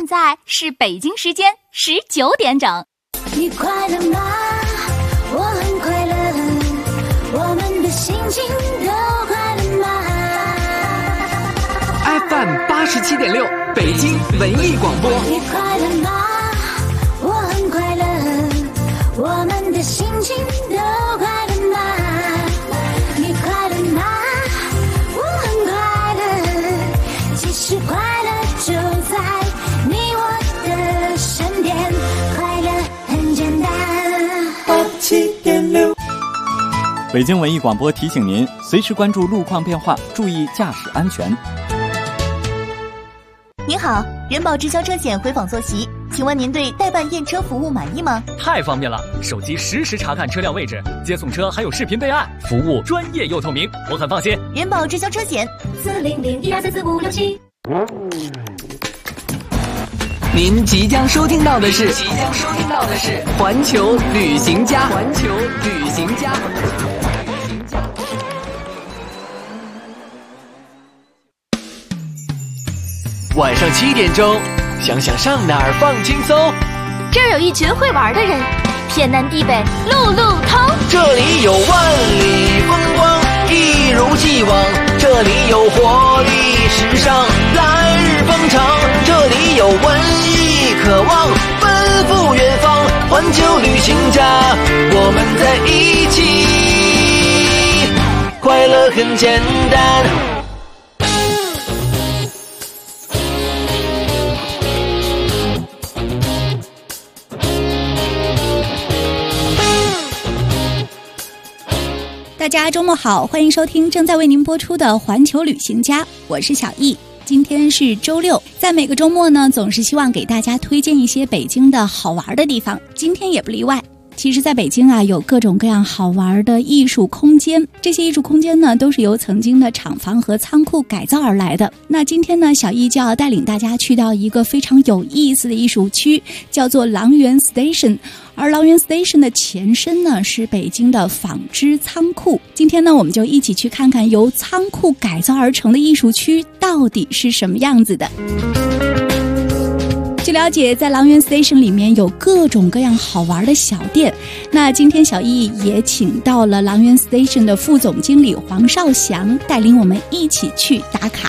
在是北京时间19点整。 你快乐吗？我很快乐，我们的心情都快乐吗 ？FM 87.6，北京文艺广播。 你快乐吗？我很快乐，我们的心情都快乐吗？你快乐吗？我很快乐，其实快乐就在你我的身边，快乐很简单。 87.6，北京文艺广播提醒您，随时关注路况变化，注意驾驶安全。 您好，人保直销车险回访坐席，请问您对代办验车服务满意吗？ 太方便了，手机实时查看车辆位置，接送车还有视频备案，服务专业又透明，我很放心。 人保直销车险 40012344567。 您即将收听到的是环球旅行家。晚上7点钟，想想上哪儿放轻松。 这儿有一群会玩的人，天南地北路路通。 这里有万里风光，一如既往。这里有活力时尚，来日方长。这里有文艺渴望，奔赴远方。环球旅行家，我们在一起，快乐很简单。 大家周末好，欢迎收听正在为您播出的环球旅行家，我是小易。今天是周六，在每个周末呢，总是希望给大家推荐一些北京的好玩的地方，今天也不例外。其实在北京啊，有各种各样好玩的艺术空间，这些艺术空间呢，都是由曾经的厂房和仓库改造而来的。那今天呢，小易就要带领大家去到一个非常有意思的艺术区，叫做狼园 Station。而狼园 Station 的前身呢，是北京的纺织仓库。今天呢，我们就一起去看看由仓库改造而成的艺术区到底是什么样子的。据了解，在狼园 Station 里面有各种各样好玩的小店。那今天小易也请到了狼园 Station 的副总经理黄少祥，带领我们一起去打卡。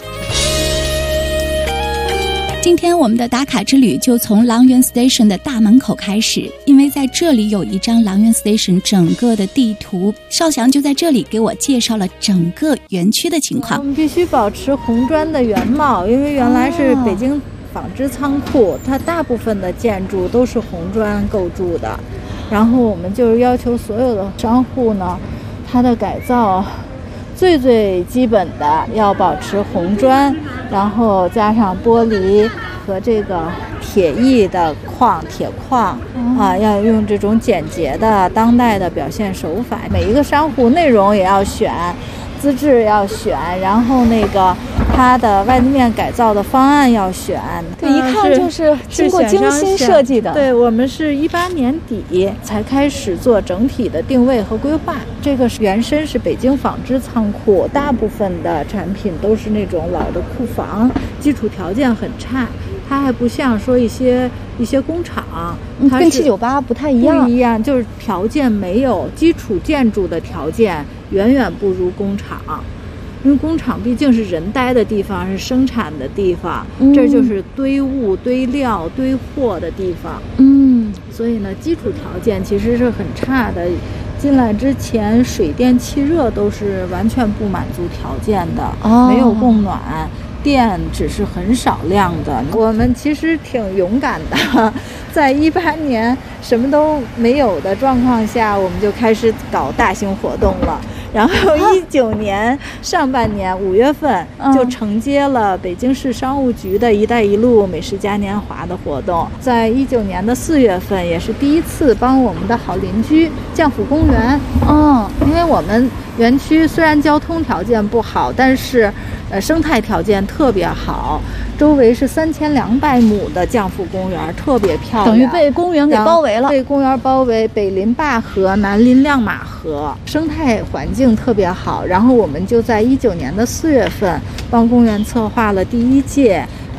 今天我们的打卡之旅就从狼园 Station 的大门口开始，因为在这里有一张狼园 Station 整个的地图，少祥就在这里给我介绍了整个园区的情况。 我们必须保持红砖的原貌，因为原来是北京纺织仓库，它大部分的建筑都是红砖构筑的，然后我们就是要求所有的商户呢，它的改造最基本的要保持红砖，然后加上玻璃和这个铁艺的铁矿啊，要用这种简洁的当代的表现手法。每一个商户内容也要选，资质要选，然后那个它的外立面改造的方案要选。 对，一看就是经过精心设计的。 对，我们是18年底才开始做整体的定位和规划。这个原身是北京纺织仓库，大部分的产品都是那种老的库房，基础条件很差。它还不像说一些工厂，它跟798不太一样。 不一样，就是条件没有基础建筑的条件远远不如工厂。因为工厂毕竟是人待的地方，是生产的地方，这就是堆物、堆料、堆货的地方。所以呢，基础条件其实是很差的。进来之前，水电气热都是完全不满足条件的，没有供暖。电只是很少量的。我们其实挺勇敢的，在18年什么都没有的状况下，我们就开始搞大型活动了。然后19年上半年5月份就承接了北京市商务局的一带一路美食嘉年华的活动，在19年的4月份也是第一次帮我们的好邻居将府公园。因为我们园区虽然交通条件不好，但是生态条件特别好，周围是3200亩的将府公园，特别漂亮， 等于被公园给包围了。 被公园包围，北临灞河，南临亮马河，生态环境特别好。然后我们就在19年的4月份帮公园策划了第一届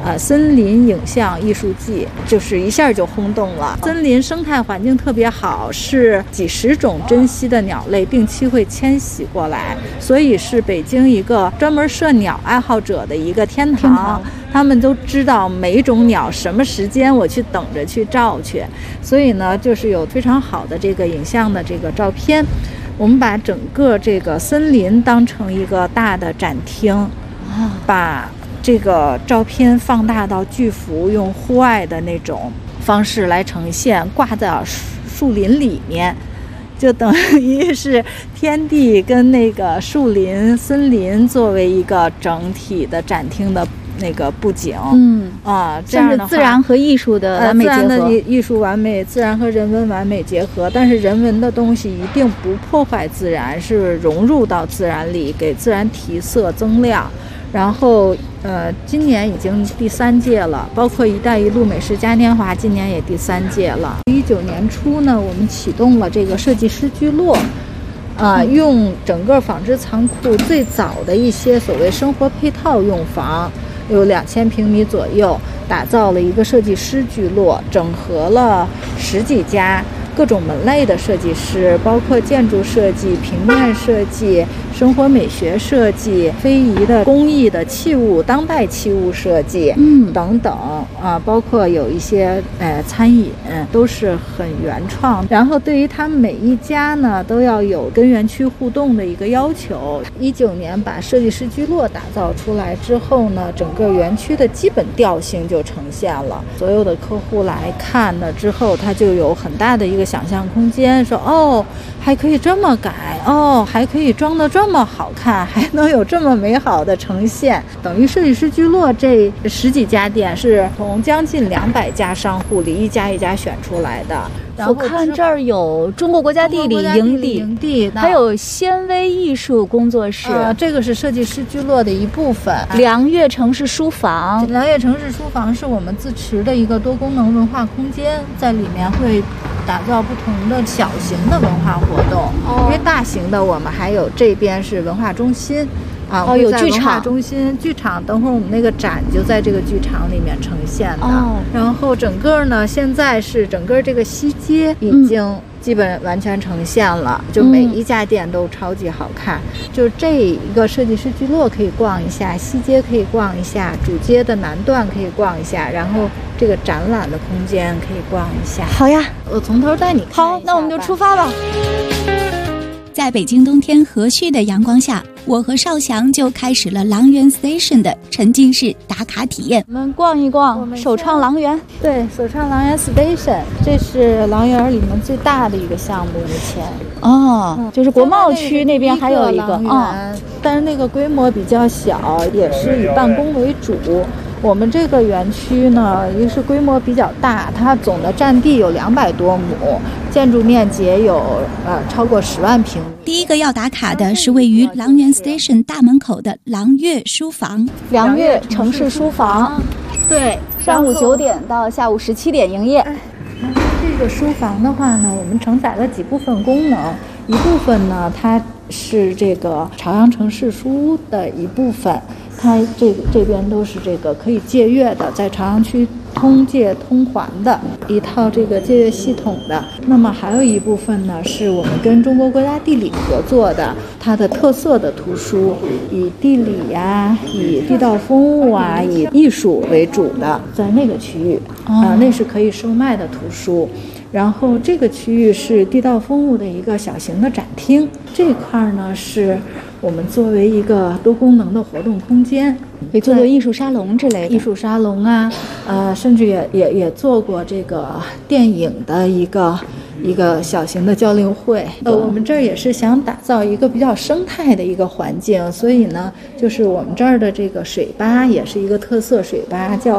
森林影像艺术季，就是一下就轰动了。森林生态环境特别好，是几十种珍稀的鸟类定期会迁徙过来，所以是北京一个专门摄鸟爱好者的一个天堂。他们都知道每一种鸟什么时间我去等着去照去，所以呢，就是有非常好的这个影像的这个照片。我们把整个这个森林当成一个大的展厅，把这个照片放大到巨幅，用户外的那种方式来呈现，挂在树林里面，就等于是天地跟那个树林、森林作为一个整体的展厅的那个布景。这样的话自然和艺术的完美结合， 自然的艺术完美，自然和人文完美结合。但是人文的东西一定不破坏自然，是融入到自然里，给自然提色增亮。然后今年已经第3届了，包括一带一路美食嘉年华今年也第3届了。19年初呢，我们启动了这个设计师聚落，用整个纺织仓库最早的一些所谓生活配套用房，有2000平米左右，打造了一个设计师聚落，整合了10几家各种门类的设计师，包括建筑设计、平面设计、生活美学设计、非遗的工艺的器物、当代器物设计，等等包括有一些餐饮都是很原创。然后对于他们每一家呢，都要有跟园区互动的一个要求。19年把设计师聚落打造出来之后呢，整个园区的基本调性就呈现了。所有的客户来看了之后，他就有很大的一个想象空间，说还可以这么改，还可以装得这么好看，还能有这么美好的呈现。等于设计师聚落这10几家店是从将近200家商户里一家一家选出来的。 我看这儿有中国国家地理营地，还有纤维艺术工作室， 这个是设计师聚落的一部分。 良悦城市书房， 良悦城市书房是我们自持的一个多功能文化空间，在里面会打造不同的小型的文化活动，因为大型的我们还有这边是文化中心。 有剧场中心剧场，等会儿我们那个展就在这个剧场里面呈现的。然后整个呢，现在是整个这个西街已经基本完全呈现了，就每一家店都超级好看。就这一个设计师聚落可以逛一下，西街可以逛一下，主街的南段可以逛一下，然后这个展览的空间可以逛一下。 好呀， 我从头带你看一下。 好，那我们就出发吧。 在北京冬天和煦的阳光下，我和少祥就开始了狼园 Station 的沉浸式打卡体验。 我们逛一逛首创狼园。 对，首创狼园 Station， 这是狼园里面最大的一个项目，目前。 就是国贸区那边还有一个但是那个规模比较小，也是以办公为主。我们这个园区呢，一个是规模比较大，它总的占地有200多亩，建筑面积也有超过10万平米。 第一个要打卡的是位于狼园 Station 大门口的狼悦书房。 良悦城市书房， 对， 上午9点到下午17点营业。 这个书房的话呢，我们承载了几部分功能，一部分呢，它是这个朝阳城市书屋的一部分。它这边都是这个可以借阅的，在朝阳区通借通还的一套这个借阅系统的。那么还有一部分呢，是我们跟中国国家地理合作的，它的特色的图书，以地理呀、以地道风物啊、以艺术为主的，在那个区域那是可以售卖的图书。然后这个区域是地道风物的一个小型的展厅，这块呢是我们作为一个多功能的活动空间， 可以做做艺术沙龙之类的。 艺术沙龙啊，甚至也做过这个电影的一个小型的交流会。我们这儿也是想打造一个比较生态的一个环境，所以呢，就是我们这儿的这个水吧也是一个特色水吧，叫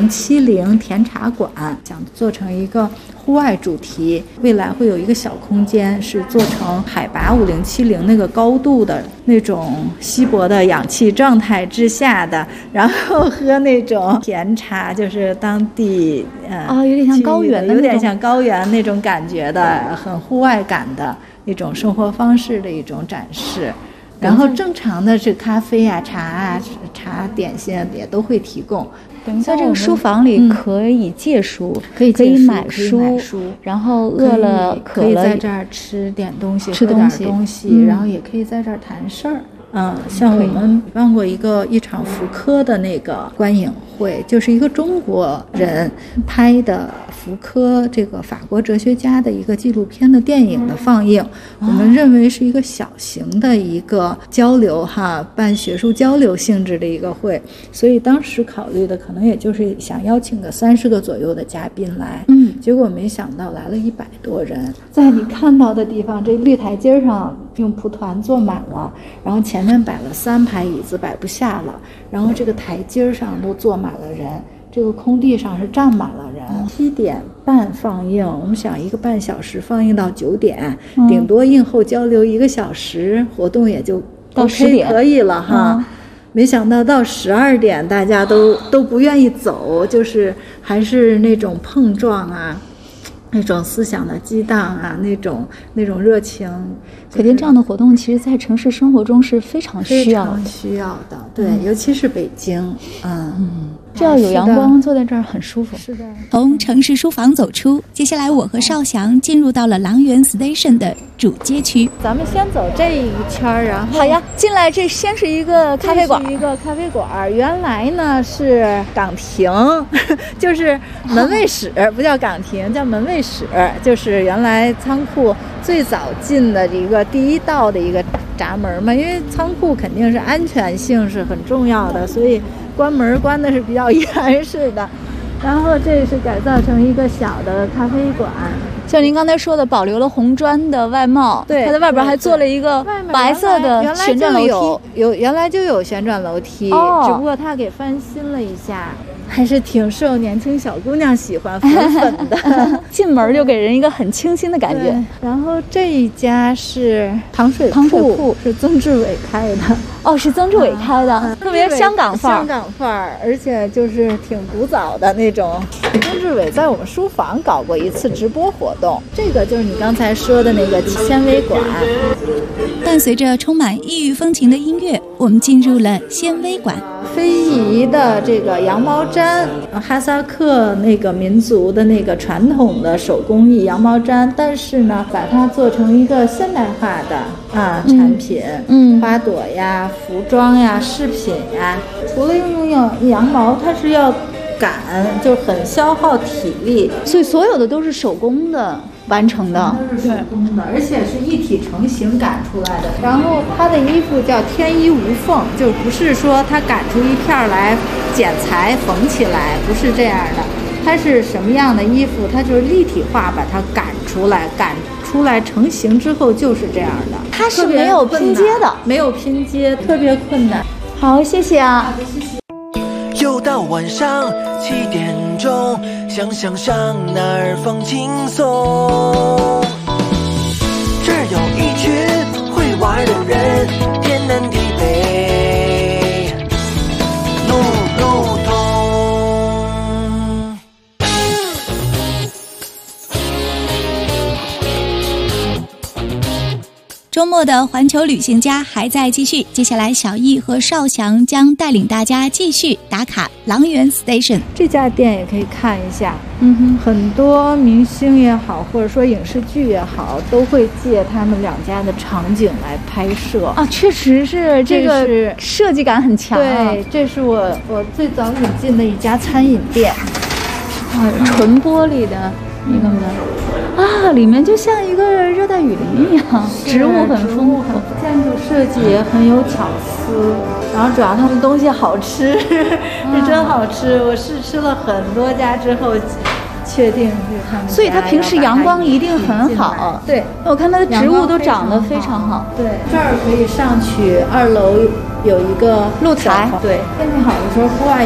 5070甜茶馆，想做成一个户外主题，未来会有一个小空间是做成海拔5070那个高度的那种稀薄的氧气状态之下的，然后喝那种甜茶，就是当地有点像高原的， 有点像高原那种感觉的，很户外感的一种生活方式的一种展示。 然后正常的是咖啡啊、茶点心也都会提供。 等于在这个书房里可以借书， 可以买书，然后饿了渴了可以在这儿吃点东西， 吃东西，然后也可以在这儿谈事儿。像我们办过一场福柯的那个观影会，就是一个中国人拍的福柯这个法国哲学家的一个纪录片的电影的放映，我们认为是一个小型的一个交流办学术交流性质的一个会，所以当时考虑的可能也就是想邀请个30个左右的嘉宾来，结果没想到来了100多人，在你看到的地方，这绿台阶上用蒲团坐满了，然后前面摆了3排椅子摆不下了，然后这个台阶上都坐满了人，这个空地上是站满了人。7点半放映，我们想1个半小时放映到9点，顶多映后交流1个小时，活动也就到10点可以了哈。没想到到12点大家都不愿意走，就是还是那种碰撞啊，那种思想的激荡啊，那种热情， 可见这样的活动其实在城市生活中是非常需要的。对，尤其是北京， 这要有阳光，坐在这儿很舒服。 是的。 从城市书房走出，接下来我和少祥进入到了狼园 Station 的主街区。 咱们先走这一圈，然后好呀，进来这先是一个咖啡馆， 原来呢是岗亭，就是门卫室，不叫岗亭，叫门卫室，就是原来仓库最早进的一个第一道的一个闸门嘛，因为仓库肯定是安全性是很重要的，所以关门关的是比较严实的。然后这是改造成一个小的咖啡馆， 像您刚才说的，保留了红砖的外貌， 对， 它在外边还做了一个白色的旋转楼梯， 原来就有旋转楼梯，只不过它给翻新了一下，还是挺受年轻小姑娘喜欢，粉粉的。 进门就给人一个很清新的感觉。 然后这一家是糖水铺，是曾志伟开的。 哦，是曾志伟开的，特别香港范儿，而且就是挺古早的那种。曾志伟在我们书房搞过一次直播活动，这个就是你刚才说的那个纤维馆。 伴随着充满异域风情的音乐，我们进入了纤维馆。 非遗的这个羊毛毡，哈萨克那个民族的那个传统的手工艺羊毛毡，但是呢，把它做成一个现代化的产品，花朵呀、服装呀、饰品呀。除了用羊毛，它是要赶，就很消耗体力， 所以所有的都是手工的完成的， 都是手工的，而且是一体成型赶出来的。然后它的衣服叫天衣无缝，就不是说它赶出一片来剪裁缝起来，不是这样的。它是什么样的衣服，它就是立体化把它赶出来成型之后就是这样的。 它是没有拼接的， 没有拼接，特别困难。 好，谢谢啊。 又到晚上7点钟，想上哪儿放轻松。这儿有一群会玩的人，天南地北路路通。 周末的环球旅行家还在继续，接下来小易和少祥将带领大家继续打卡狼园 Station。 这家店也可以看一下，很多明星也好，或者说影视剧也好，都会借他们两家的场景来拍摄啊，确实是这个设计感很强。 对，这是我最早引进的一家餐饮店， 纯玻璃的一个门啊，里面就像一个热带雨林一样，植物很丰富， 建筑设计也很有巧思，然后主要他们东西好吃，是真好吃。我试吃了很多家之后，确定是他们家。 所以它平时阳光一定很好。 对， 我看它的植物都长得非常好。 对，这儿可以上去，2楼有一个露台，对，天气好的时候户外也很好。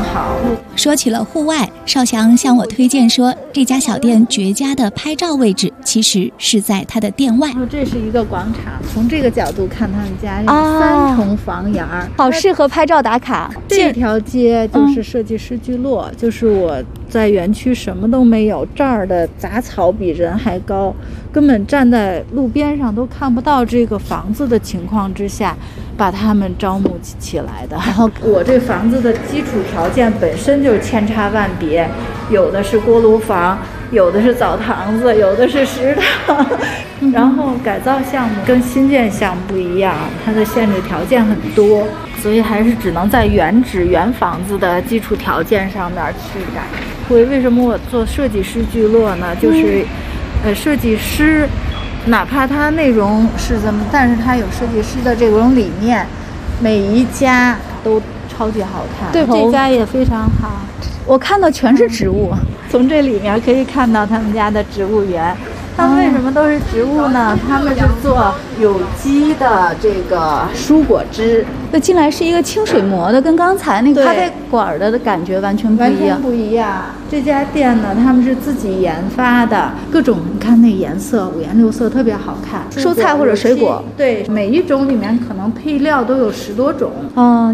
好。 说起了户外，少祥向我推荐说，这家小店绝佳的拍照位置其实是在它的店外。 这是一个广场，从这个角度看他们家3重房檐， 好适合拍照打卡。 这条街就是设计师聚落，就是我在园区什么都没有，这儿的杂草比人还高，根本站在路边上都看不到这个房子的情况之下，把他们招募起来的。然后我这房子的基础条件本身就是千差万别，有的是锅炉房，有的是澡堂子，有的是食堂，然后改造项目跟新建项目不一样，它的限制条件很多，所以还是只能在原房子的基础条件上面去改。为什么我做设计师聚落呢？就是设计师哪怕它内容是这么，但是它有设计师的这种理念，每一家都超级好看。对，这家也非常好。 我看到全是植物， 从这里面可以看到他们家的植物园。他们为什么都是植物呢？他们是做有机的这个蔬果汁。 那进来是一个清水磨的，跟刚才那个咖啡馆的感觉完全不一样。 这家店呢，他们是自己研发的，各种你看那颜色五颜六色，特别好看。 蔬菜或者水果， 对，每一种里面可能配料都有10多种。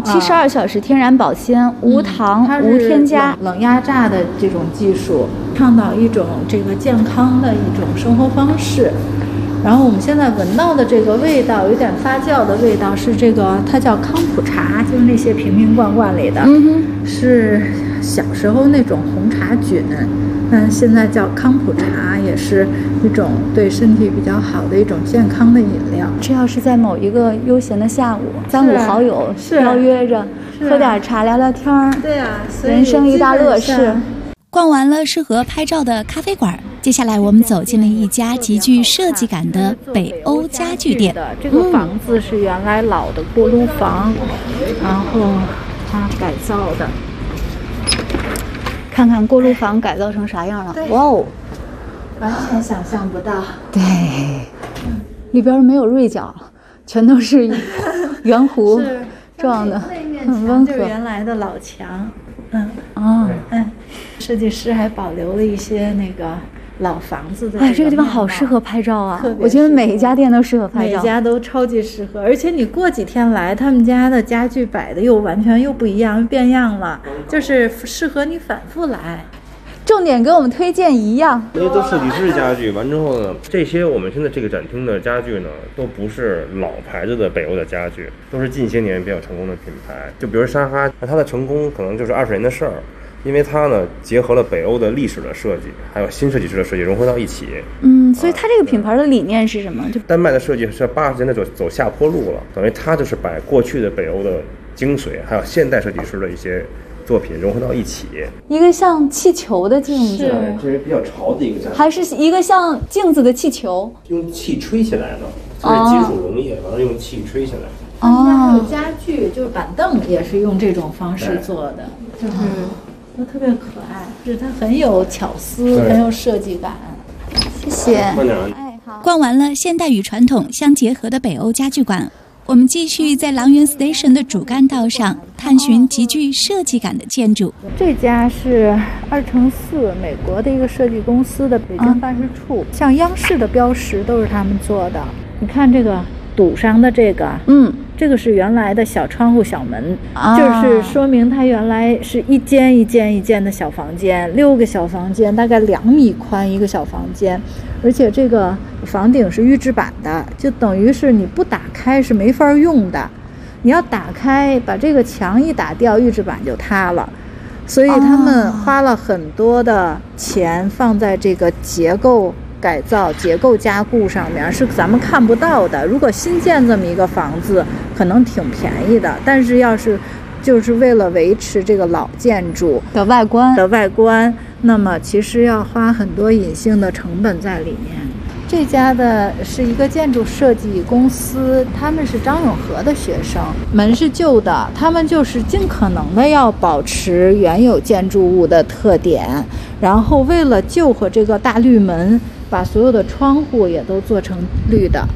72小时天然保鲜，无糖无添加， 冷压榨的这种技术，倡导一种这个健康的一种生活方式。然后我们现在闻到的这个味道，有点发酵的味道，是这个它叫康普茶，就是那些瓶瓶罐罐里的，是小时候那种红茶菌，现在叫康普茶，也是一种对身体比较好的一种健康的饮料。 这要是在某一个悠闲的下午，3、5好友邀约着喝点茶聊聊天儿， 对啊， 人生一大乐事。逛完了适合拍照的咖啡馆，接下来我们走进了一家极具设计感的北欧家具店。 这个房子是原来老的锅炉房，然后它改造的。 看看锅炉房改造成啥样了？哇哦， 完全想象不到。 对，里边没有锐角，全都是圆弧状的，很温和。 就是原来的老墙。设计师还保留了一些那个老房子的。 这个地方好适合拍照啊！我觉得每一家店都适合拍照， 每家都超级适合。而且你过几天来，他们家的家具摆的又完全又不一样，变样了，就是适合你反复来。 重点给我们推荐一样， 这些都设计师家具。完之后呢，这些我们现在这个展厅的家具呢，都不是老牌子的北欧的家具，都是近些年比较成功的品牌。就比如沙哈，它的成功可能就是20年的事儿，因为它呢结合了北欧的历史的设计，还有新设计师的设计融合到一起。 所以它这个品牌的理念是什么？就丹麦的设计是80年代走下坡路了，等于它就是把过去的北欧的精髓，还有现代设计师的一些作品融合到一起。一个像气球的镜子，这是比较潮的一个， 还是一个像镜子的气球， 用气吹起来的，这是金属溶液，完了用气吹起来。 还有家具，就是板凳也是用这种方式做的，就是都特别可爱，就是它很有巧思，很有设计感。 谢谢。好。逛完了现代与传统相结合的北欧家具馆，我们继续在狼园 Station 的主干道上探寻极具设计感的建筑。 这家是2乘4美国的一个设计公司的北京办事处，像央视的标识都是他们做的。你看这个堵上的这个，这个是原来的小窗户小门，就是说明它原来是一间一间一间的小房间，6个小房间，大概2米宽一个小房间，而且这个房顶是预制板的，就等于是你不打开是没法用的，你要打开把这个墙一打掉，预制板就塌了。所以他们花了很多的钱放在这个结构改造、结构加固上面，是咱们看不到的。如果新建这么一个房子可能挺便宜的，但是要是就是为了维持这个老建筑的外观， 那么其实要花很多隐性的成本在里面。这家的是一个建筑设计公司，他们是张永和的学生，门是旧的，他们就是尽可能的要保持原有建筑物的特点，然后为了救活这个大绿门，把所有的窗户也都做成绿的。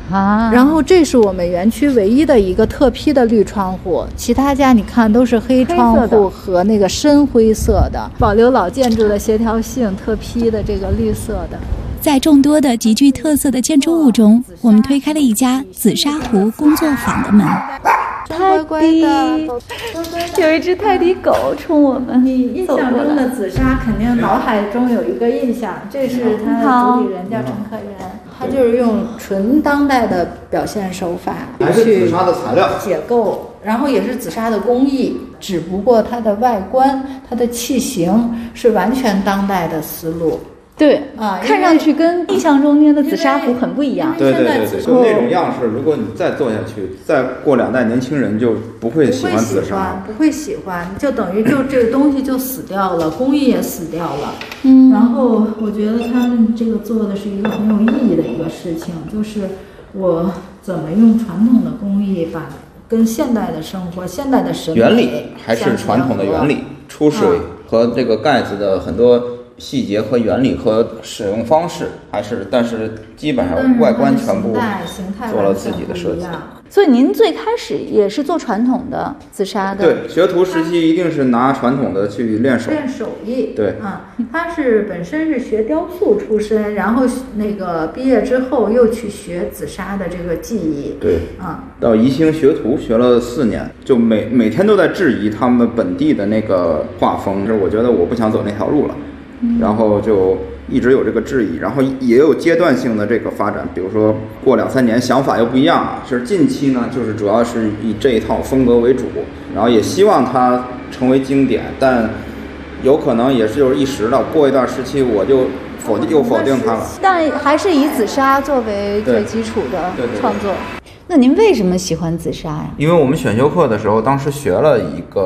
啊。然后这是我们园区唯一的一个特批的绿窗户，其他家你看都是黑窗户和那个深灰色的，保留老建筑的协调性，特批的这个绿色的。 在众多的极具特色的建筑物中，我们推开了一家紫砂壶工作坊的门。 泰迪， 有一只泰迪狗冲我们。 你印象中的紫砂肯定脑海中有一个印象，这是它的主理人叫陈可元，他就是用纯当代的表现手法去紫砂的材料解构，然后也是紫砂的工艺，只不过它的外观、它的器型是完全当代的思路。 对啊，看上去跟印象中间的紫砂壶很不一样。 对，就那种样式，如果你再做下去，再过2代，年轻人就不会喜欢紫砂， 不会喜欢，就等于就这个东西就死掉了，工艺也死掉了。然后我觉得他们这个做的是一个很有意义的一个事情，就是我怎么用传统的工艺把跟现代的生活、现代的审美原理还是传统的原理，出水和这个盖子的很多细节和原理和使用方式还是，但是基本上外观全部做了自己的设计。 所以您最开始也是做传统的紫砂的？ 对，学徒时期一定是拿传统的去练手艺。 对他是本身是学雕塑出身，然后那个毕业之后又去学紫砂的这个技艺。 对到宜兴学徒学了4年，就每天都在质疑他们本地的那个画风，我觉得我不想走那条路了。然后就一直有这个质疑，然后也有阶段性的这个发展，比如说过2-3年想法又不一样了。就是近期呢，就是主要是以这一套风格为主，然后也希望它成为经典，但有可能也是就是一时的，过一段时期我就否定它了。 但还是以紫砂作为最基础的创作。那您为什么喜欢紫砂呀？ 因为我们选修课的时候，当时学了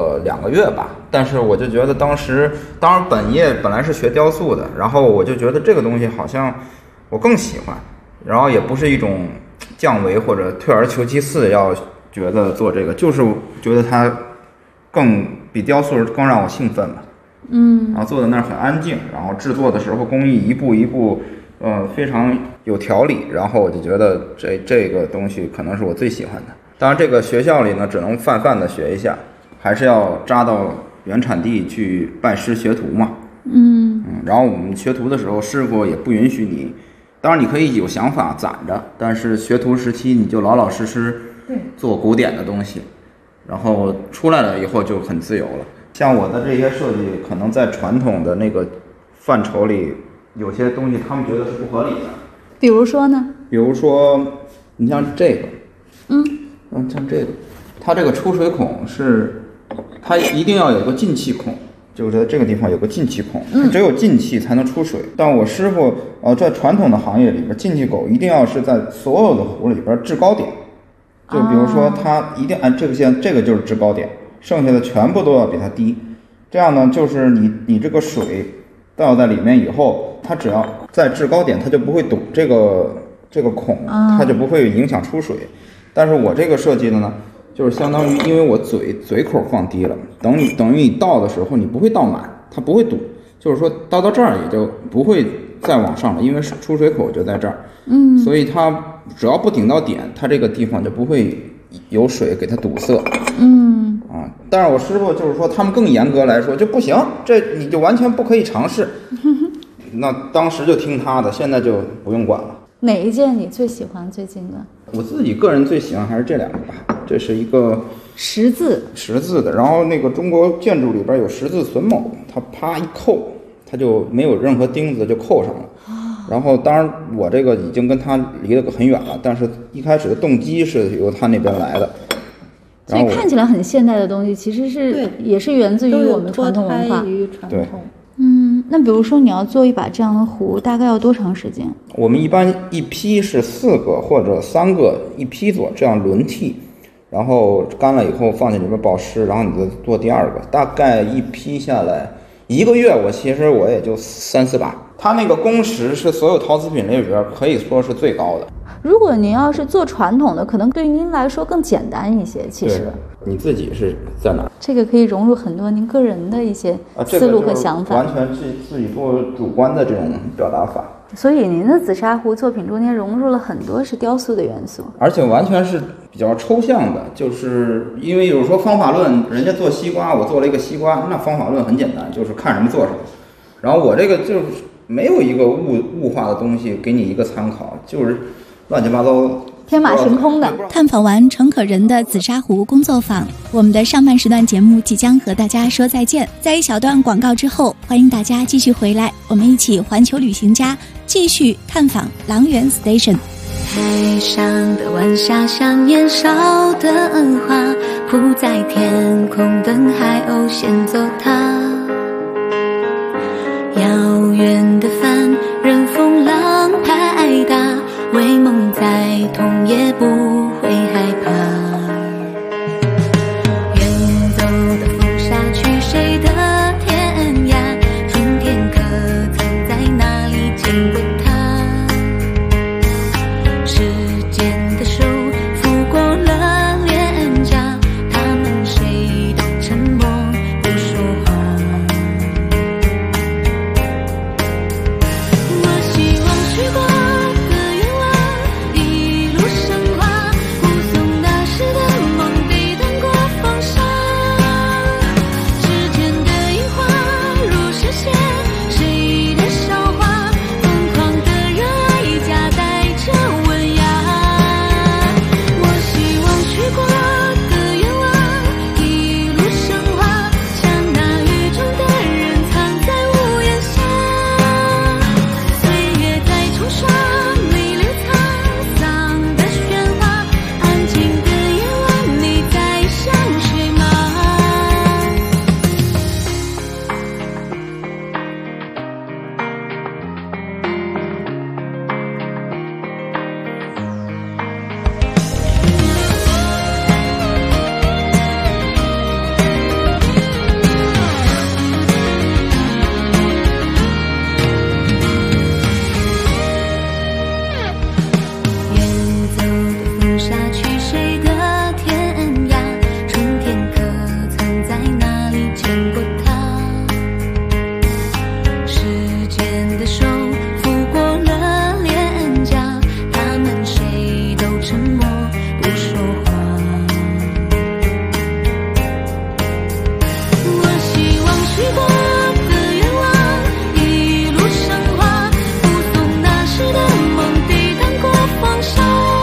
2个月吧，但是我就觉得当然本业本来是学雕塑的，然后我就觉得这个东西好像我更喜欢，然后也不是一种降维或者退而求其次要觉得做这个，就是觉得它更比雕塑更让我兴奋吧。然后坐在那儿很安静，然后制作的时候工艺一步一步非常有条理，然后我就觉得这个东西可能是我最喜欢的。当然这个学校里呢只能泛的学一下，还是要扎到原产地去拜师学徒嘛。然后我们学徒的时候，师傅也不允许你，当然你可以有想法攒着，但是学徒时期你就老老实实做古典的东西，然后出来了以后就很自由了。像我的这些设计可能在传统的那个范畴里有些东西他们觉得是不合理的。 比如说呢？ 比如说你像这个像这个它这个出水孔是它一定要有个进气孔，就是在这个地方有个进气孔，只有进气才能出水。但我师傅在传统的行业里边，进气口一定要是在所有的壶里边制高点，就比如说它一定按这个线，这个就是制高点，剩下的全部都要比它低。这样呢，就是你这个水倒在里面以后，它只要在制高点，它就不会堵这个孔，它就不会影响出水。但是我这个设计的呢，就是相当于因为我嘴口放低了，等于你倒的时候你不会倒满，它不会堵，就是说倒到这儿也就不会再往上了，因为出水口就在这儿。所以它只要不顶到点，它这个地方就不会有水给它堵塞。但是我师傅就是说他们更严格来说就不行，这你就完全不可以尝试。那当时就听他的，现在就不用管了。 哪一件你最喜欢最近的？ 我自己个人最喜欢还是这2个吧。这是一个十字的，然后那个中国建筑里边有十字榫卯，它啪一扣，它就没有任何钉子就扣上了。然后当然我这个已经跟他离得很远了，但是一开始的动机是由他那边来的。 所以看起来很现代的东西，其实也是源自于我们传统文化。 对。 那比如说你要做一把这样的壶，大概要多长时间？ 我们一般一批是4个或者3个一批做，这样轮替，然后干了以后放进里边保湿，然后你再做第2个，大概一批下来1个月，其实我也就3-4把。它那个工时是所有陶瓷品里边可以说是最高的。 如果您要是做传统的，可能对于您来说更简单一些。其实你自己是在哪？ 这个可以融入很多您个人的一些思路和想法， 完全是自己做主观的这种表达法。 所以您的紫砂壶作品中间融入了很多是雕塑的元素， 而且完全是比较抽象的，就是因为有时候方法论，人家做西瓜，我做了一个西瓜，那方法论很简单，就是看什么做什么。然后我这个就是没有一个物化的东西给你一个参考，就是乱七八糟天马行空的。 探访完陈可人的紫砂壶工作坊，我们的上半时段节目即将和大家说再见。在一小段广告之后，欢迎大家继续回来，我们一起环球旅行家继续探访郎源 Station。 海上的晚霞像年少的花，铺在天空等海鸥先走它。遥远的帆任风浪拍打，为梦在痛也不会害怕。远走的风沙去谁的天涯，春天可曾在哪里见过他？时间的手抚过了脸颊，他们谁都沉默不说话。我希望去过的愿望一路升华，护送那时的梦抵挡过风沙。之间的樱花如实现谁的韶华，疯狂的热爱夹带着温雅。我希望去过的愿望一路升华，将那雨中的人藏在屋檐下。岁月在冲刷，没留沧桑的喧哗，安静的夜晚你在想谁吗？远走的风沙去谁的天涯，春天可曾在哪里见过他？时间的手抚过了脸颊，他们谁都沉默不说话。我希望去过的愿望一路升华，护送那时的梦抵挡过风沙。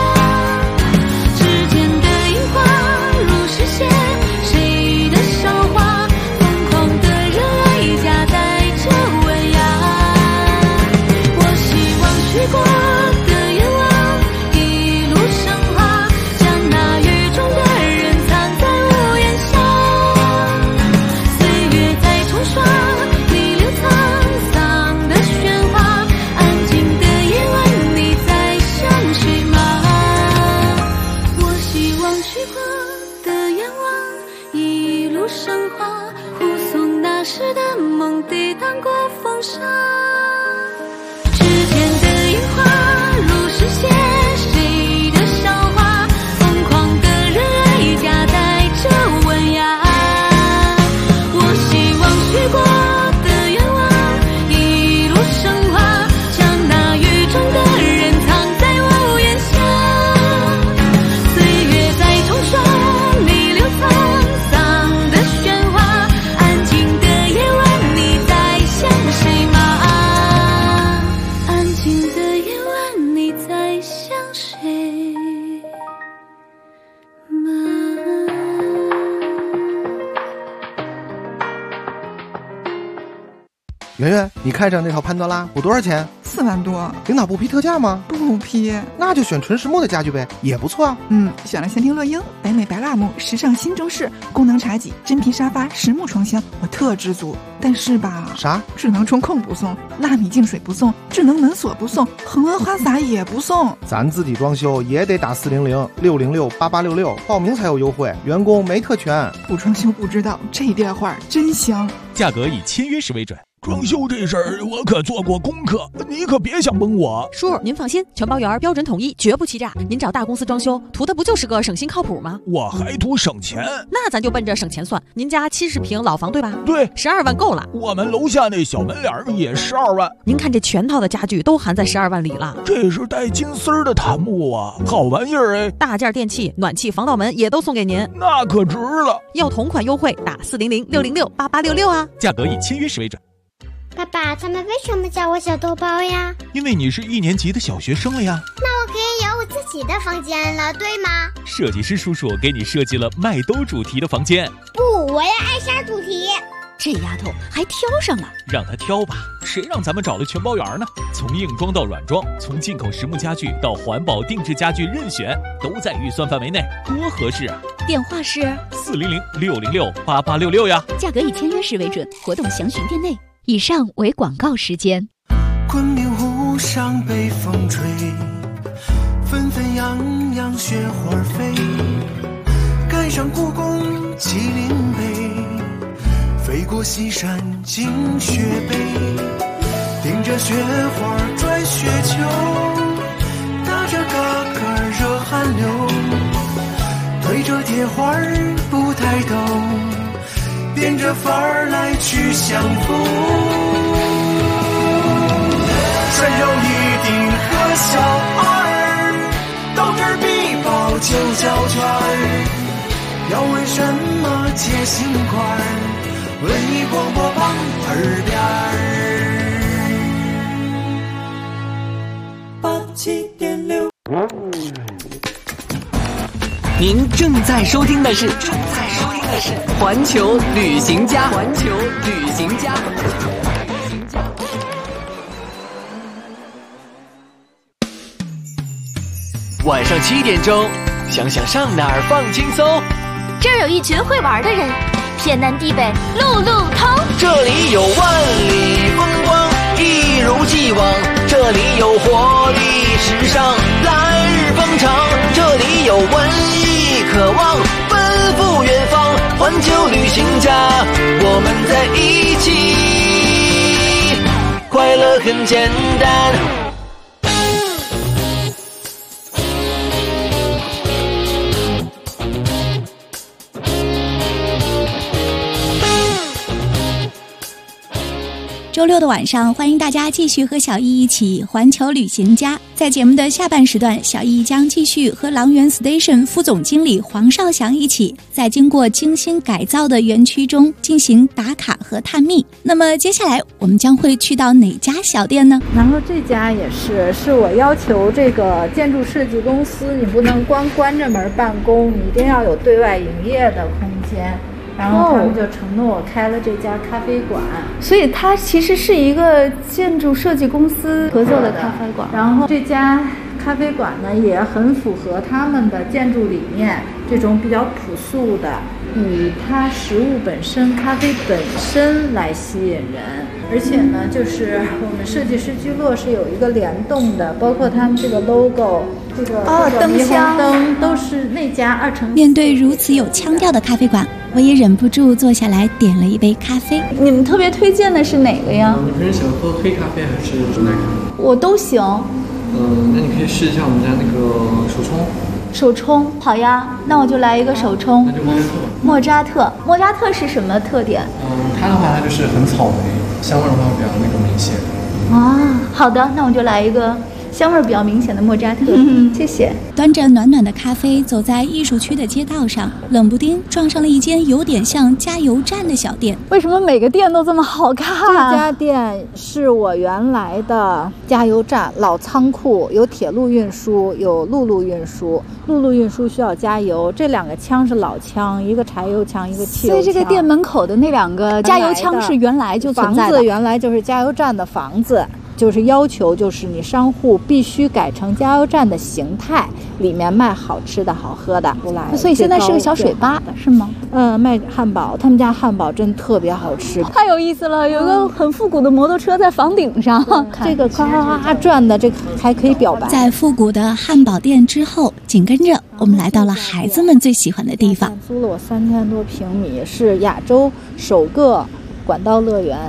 之间的樱花如实现谁的韶华，疯狂的热爱夹带着温雅。我希望去过的愿望一路升华，将那雨中的人藏在屋檐下。岁月在冲刷，没留沧桑的喧哗，安静的夜晚你在想谁吗？我希望去过的愿望一路升华，护送那时的梦抵挡过风沙。之间的樱花如实现谁的韶华，疯狂的热爱夹带着温雅。我希望去过的愿望一路升华，将那雨中的人藏在屋檐下。岁月在冲刷，没留沧桑的喧哗，安静的夜晚你在想谁吗？安静的夜晚你在想谁吗？ 圆圆，你看上那套潘多拉补多少钱 ？4万多。 领导不批特价吗？ 不批。 那就选纯实木的家具呗，也不错啊。 选了仙庭乐英、北美白蜡木、时尚新中式、功能茶几、真皮沙发、实木床箱，我特知足。但是吧， 啥？ 智能中控不送，纳米净水不送，智能门锁不送，恒温花洒也不送。 咱自己装修也得打400-606-8866报名才有优惠，员工没特权。 不装修不知道，这电话真香。 价格以签约时为准。 装修这事儿我可做过功课，你可别想蒙我。 叔，您放心，全包圆标准统一，绝不欺诈。您找大公司装修，图的不就是个省心靠谱吗？ 我还图省钱， 那咱就奔着省钱算。您家70平老房对吧？ 对 ，12万够了。 我们楼下那小门脸也12万。 您看这全套的家具都含在12万里了。 这是带金丝儿的檀木啊，好玩意儿哎！ 大件电器、暖气、防盗门也都送给您， 那可值了。 要同款优惠，打400-606-8866啊， 价格以签约时为准。 爸爸，他们为什么叫我小豆包呀？ 因为你是1年级的小学生了呀。 那我可以有我自己的房间了，对吗？ 设计师叔叔给你设计了麦兜主题的房间。 不，我要艾莎主题。 这丫头还挑上了， 让她挑吧，谁让咱们找了全包圆呢？从硬装到软装，从进口实木家具到环保定制家具，任选都在预算范围内，多合适啊！ 电话是 400-606-8866呀， 价格以签约时为准，活动详询店内。以上为广告时间。 昆明湖上北风吹，纷纷扬扬雪花飞，赶上故宫麒麟碑，飞过西山进雪北，顶着雪花转雪球，打着嘎嘎热汗流，对着铁花不抬头，变着法儿来去相逢，穿上一顶和小二，到这儿必报9角圈，要问什么接心块，文艺广播旁耳边87.6。 您正在收听的是环球旅行家。 晚上7点钟，想想上哪儿放轻松。 这儿有一群会玩的人，天南地北路路通。 这里有万里风光，一如既往。这里有活力时尚，来日方长。这里有文艺渴望，奔赴远方。环球旅行家，我们在一起，快乐很简单。 周六的晚上，欢迎大家继续和小易一起环球旅行家。在节目的下半时段，小易将继续和郎园 Station 副总经理黄少祥一起，在经过精心改造的园区中进行打卡和探秘。那么接下来我们将会去到哪家小店呢？ 然后这家也是我要求这个建筑设计公司，你不能光关着门办公，你一定要有对外营业的空间。然后他们就承诺我开了这家咖啡馆， 所以它其实是一个建筑设计公司合作的咖啡馆。 然后这家咖啡馆呢也很符合他们的建筑理念，这种比较朴素的，以它食物本身、咖啡本身来吸引人。而且呢，就是我们设计师聚落是有一个联动的，包括他们这个 logo。这个灯箱灯都是那家2层。 面对如此有腔调的咖啡馆，我也忍不住坐下来点了一杯咖啡。 你们特别推荐的是哪个呀？ 你平时喜欢喝黑咖啡还是奶咖啡？ 我都行。 那你可以试一下我们家那个手冲。 手冲好呀，那我就来一个手冲。 那就莫扎特。莫扎特是什么特点？ 它的话它就是很草莓，香味的话比较那个明显。 啊，好的，那我就来一个香味比较明显的莫扎特，谢谢。 端着暖暖的咖啡走在艺术区的街道上，冷不丁撞上了一间有点像加油站的小店。 为什么每个店都这么好看？ 这家店是我原来的加油站，老仓库，有铁路运输，有陆路运输。陆路运输需要加油，这2个枪是老枪，一个柴油枪，一个汽油枪。 所以这个店门口的那2个加油枪是原来就存在的。 房子原来就是加油站的房子。就是要求，就是你商户必须改成加油站的形态，里面卖好吃的好喝的。 所以现在是个小水吧，是吗？ 卖汉堡，他们家汉堡真特别好吃， 太有意思了。有个很复古的摩托车在房顶上， 这个哗哗哗转的，这个还可以表白。 在复古的汉堡店之后，紧跟着我们来到了孩子们最喜欢的地方。 租了我3000多平米，是亚洲首个管道乐园。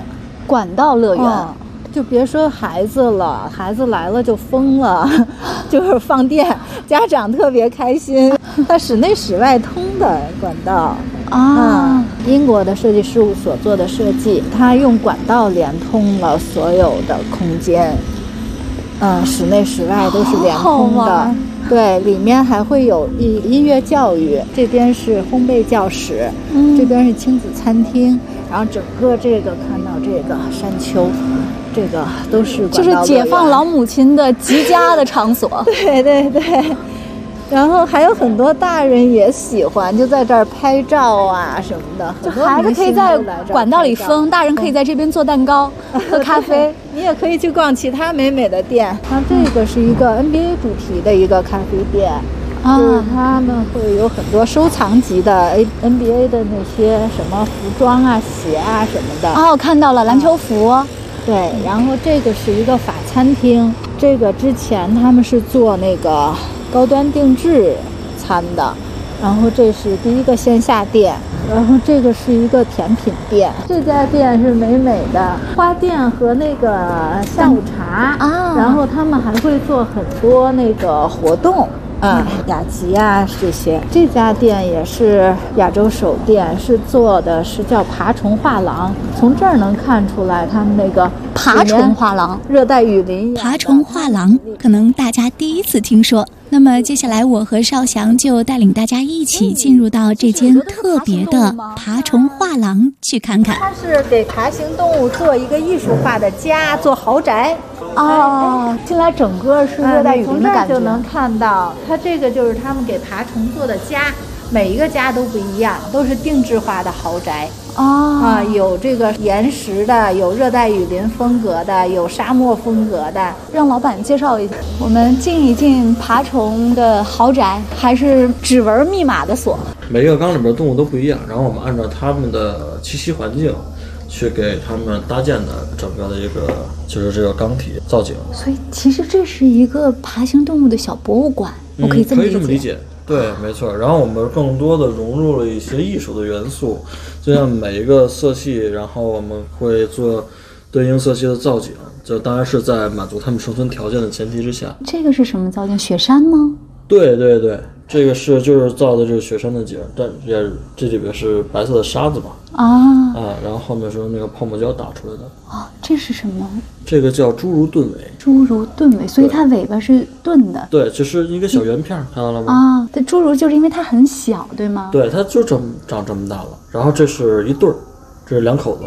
管道乐园。 就别说孩子了，孩子来了就疯了，就是放电，家长特别开心。它室内室外通的管道英国的设计事务所做的设计，它用管道连通了所有的空间，室内室外都是连通的。对，里面还会有音乐教育，这边是烘焙教室，这边是亲子餐厅，然后整个这个看到这个山丘。这个都是就是解放老母亲的极佳的场所。 对对对，然后还有很多大人也喜欢，就在这儿拍照啊什么的。 就孩子可以在管道里疯，大人可以在这边做蛋糕、喝咖啡。 你也可以去逛其他美美的店。然后这个是一个 NBA 主题的一个咖啡店。就是他们会有很多收藏级的 NBA 的那些什么服装啊、鞋啊什么的。 看到了篮球服。 对，然后这个是一个法餐厅，这个之前他们是做那个高端定制餐的，然后这是第一个线下店，然后这个是一个甜品店，这家店是美美的花店和那个下午茶然后他们还会做很多那个活动。雅集啊这些，这家店也是亚洲首店，是做的是叫爬虫画廊，从这儿能看出来他们那个爬虫画廊、 热带雨林。 爬虫画廊可能大家第一次听说，那么接下来我和少翔就带领大家一起进入到这间特别的爬虫画廊去看看。 它是给爬行动物做一个艺术化的家，做豪宅。 进来整个是热带雨林的感觉， 就能看到它这个就是他们给爬虫做的家，每一个家都不一样，都是定制化的豪宅。有这个岩石的，有热带雨林风格的，有沙漠风格的。 让老板介绍一下，我们进一进爬虫的豪宅，还是指纹密码的锁？ 每个缸里边的动物都不一样，然后我们按照它们的栖息环境去给他们搭建的整个的一个就是这个缸体造景。 所以其实这是一个爬行动物的小博物馆，我可以这么理解。 对，没错。然后我们更多的融入了一些艺术的元素，就像每一个色系，然后我们会做对应色系的造景，这当然是在满足他们生存条件的前提之下。 这个是什么造景？雪山吗？ 对对对，这个就是造的就是雪山的景，但也这里边是白色的沙子嘛。然后后面是用那个泡沫胶打出来的。 这是什么？ 这个叫侏儒盾尾。 侏儒盾尾，所以它尾巴是钝的。 对，就是一个小圆片，看到了吗？ 这侏儒就是因为它很小，对吗？ 对，它就长这么大了。然后这是一对儿，这是两口子。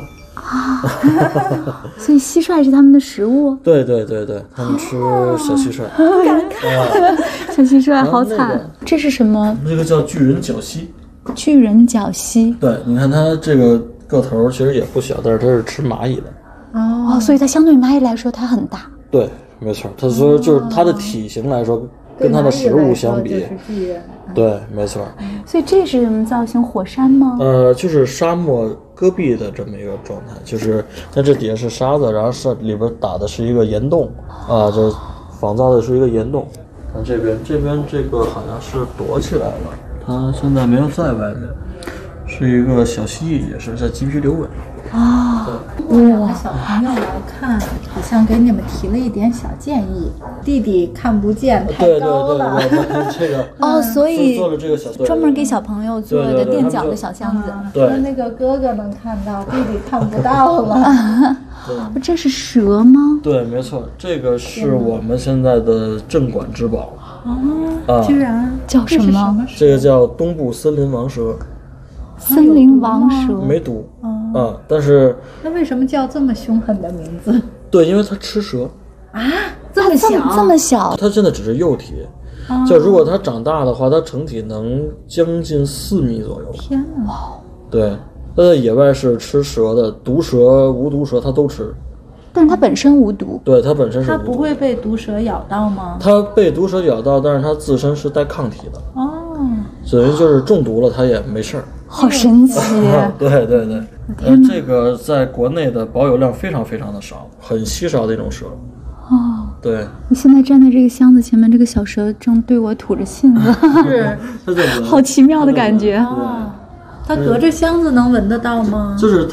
所以蟋蟀是他们的食物。 对对对对，他们吃小蟋蟀。 小蟋蟀好惨。这是什么？ 这个叫巨人角蜥。 巨人角蜥。 对，你看它这个个头其实也不小，但是它是吃蚂蚁的。 所以它相对于蚂蚁来说它很大。 对，没错。它说就是它的体型来说，跟它的食物相比，对，没错。 所以这是什么造型？火山吗？ 就是沙漠戈壁的这么一个状态，就是在这底下是沙子，然后是里边打的是一个岩洞就仿造的是一个岩洞。看这边这个好像是躲起来了，它现在没有在外面，是一个小蜥蜴，也是在急需留吻。 小朋友来看，好像给你们提了一点小建议。弟弟看不见，太高了。 对，这个所以做了这个小专门给小朋友做的垫脚的小箱子。 对，那个哥哥能看到，弟弟看不到了。 这是蛇吗？ 对，没错，这个是我们现在的镇馆之宝。 居然叫什么？ 这个叫东部森林王蛇。 森林王蛇没毒但是那为什么叫这么凶狠的名字？ 对，因为它吃蛇这么小。 它现在只是幼体，就如果它长大的话，它成体能将近4米左右。 天哪！ 对，它在野外是吃蛇的，毒蛇、无毒蛇它都吃。 但是它本身无毒。 对，它本身是无毒。 它不会被毒蛇咬到吗？ 它被毒蛇咬到，但是它自身是带抗体的。等于就是中毒了，它也没事儿。 好神奇！ 对对对，这个在国内的保有量非常非常的少，很稀少的一种蛇。对。 我现在站在这个箱子前面，这个小蛇正对我吐着信子， 是， 好奇妙的感觉。 它隔着箱子能闻得到吗？ 就是它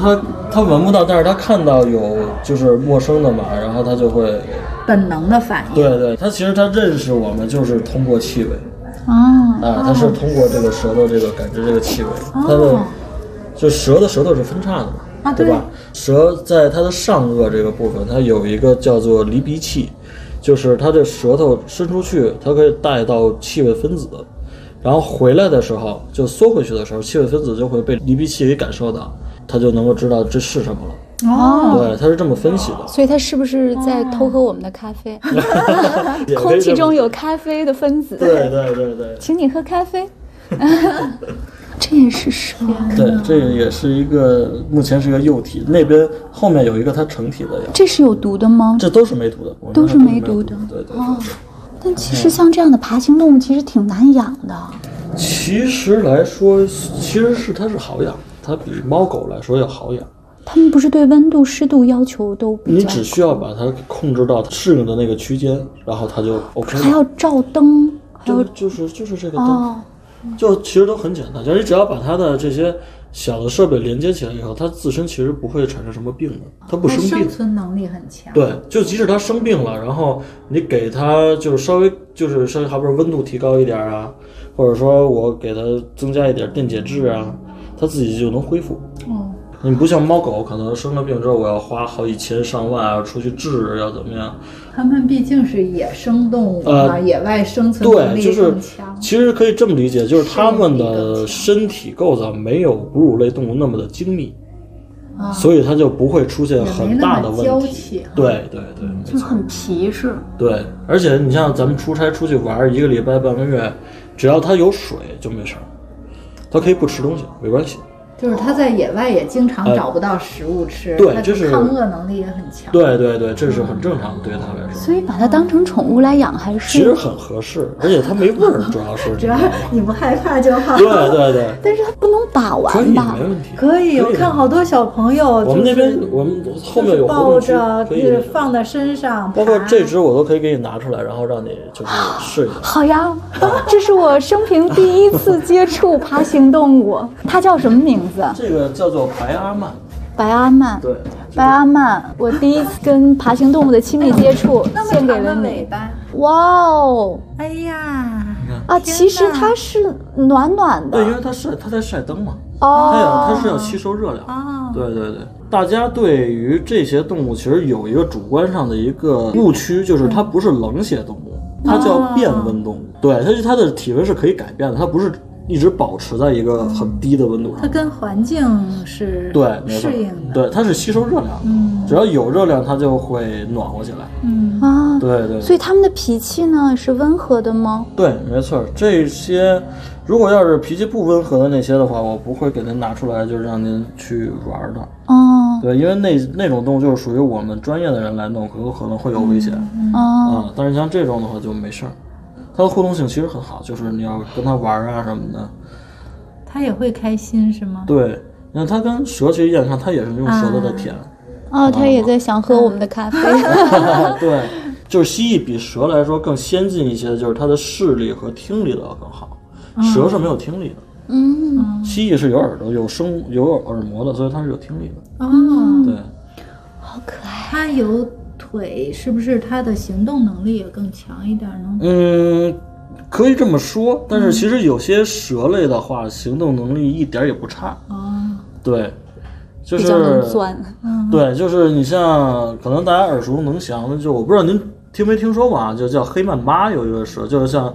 它闻不到，但是它看到有就是陌生的嘛，然后它就会本能的反应。 对对，它其实它认识我们就是通过气味。它是通过这个舌头这个感知这个气味，它的就蛇的舌头是分叉的嘛，对吧？蛇在它的上颚这个部分，它有一个叫做离鼻器，就是它这舌头伸出去，它可以带到气味分子，然后回来的时候就缩回去的时候，气味分子就会被离鼻器给感受到，它就能够知道这是什么了。对，它是这么分析的。 所以它是不是在偷喝我们的咖啡？空气中有咖啡的分子。 对对对对， 请你喝咖啡。这也是蛇。 对，这个也是一个，目前是一个幼体，那边后面有一个它成体的。 这是有毒的吗？ 这都是没毒的， 都是没毒的。 对对。 但其实像这样的爬行动物其实挺难养的。 其实来说，其实是它是好养，它比猫狗来说要好养。 他们不是对温度、湿度要求都比较？ 你只需要把它控制到适应的那个区间，然后它就 OK 了。 还要照灯，还要就是这个灯，就其实都很简单，就是你只要把它的这些小的设备连接起来以后，它自身其实不会产生什么病的，它不生病， 生存能力很强。 对，就即使它生病了，然后你给它就是稍微，还不是温度提高一点啊，或者说我给它增加一点电解质啊，它自己就能恢复。你不像猫狗，可能生了病之后，我要花好几千上万啊，出去治要怎么样？ 它们毕竟是野生动物嘛，野外生存能力更强。 其实可以这么理解，就是它们的身体构造没有哺乳类动物那么的精密，所以它就不会出现很大的问题。对对对， 就很皮实。 对，而且你像咱们出差出去玩1个礼拜半个月，只要它有水就没事儿，它可以不吃东西没关系。 就是它在野外也经常找不到食物吃， 对，这是抗饿能力也很强。 对对对，这是很正常的，对它来说。 所以把它当成宠物来养还是？ 其实很合适，而且它没味儿，主要是。 主要你不害怕就好。 对对对。 但是它不能把玩吧？ 可以，没问题。 可以，我看好多小朋友， 我们那边我们后面有抱着，就是放在身上。 包括这只我都可以给你拿出来，然后让你就是试一下。 好呀，这是我生平第一次接触爬行动物，它叫什么名字？ 这个叫做白阿曼。 白阿曼， 对， 白阿曼，我第一次跟爬行动物的亲密接触，献给了你。哇哦！ 哎呀， 其实它是暖暖的。 对，因为它在晒灯嘛。它是要吸收热量。对对对，大家对于这些动物其实有一个主观上的一个误区，就是它不是冷血动物，它叫变温动物。对，它的体温是可以改变的，它不是一直保持在一个很低的温度上， 它跟环境是适应的， 对，它是吸收热量的，只要有热量，它就会暖和起来。对对。 所以它们的脾气呢是温和的吗？ 对，没错。这些如果要是脾气不温和的那些的话，我不会给您拿出来就让您去玩的。对，因为那种动物就是属于我们专业的人来弄，可能会有危险。但是像这种的话就没事儿。它的互动性其实很好，就是你要跟它玩啊什么的， 它也会开心是吗？ 对，那它跟蛇其实一样，看它也是用舌头在舔。 它也在想喝我们的咖啡。 对，就是蜥蜴比蛇来说更先进一些的，就是它的视力和听力都要更好。蛇是没有听力的，蜥蜴是有耳朵、有耳膜的，所以它是有听力的。对， 好可爱。 它有腿，是不是它的行动能力也更强一点呢？ 可以这么说，但是其实有些蛇类的话，行动能力一点也不差。对，就是比较能钻。 对，就是你像可能大家耳熟能详的，就我不知道您听没听说过啊，就叫黑曼巴，有一个蛇，就是像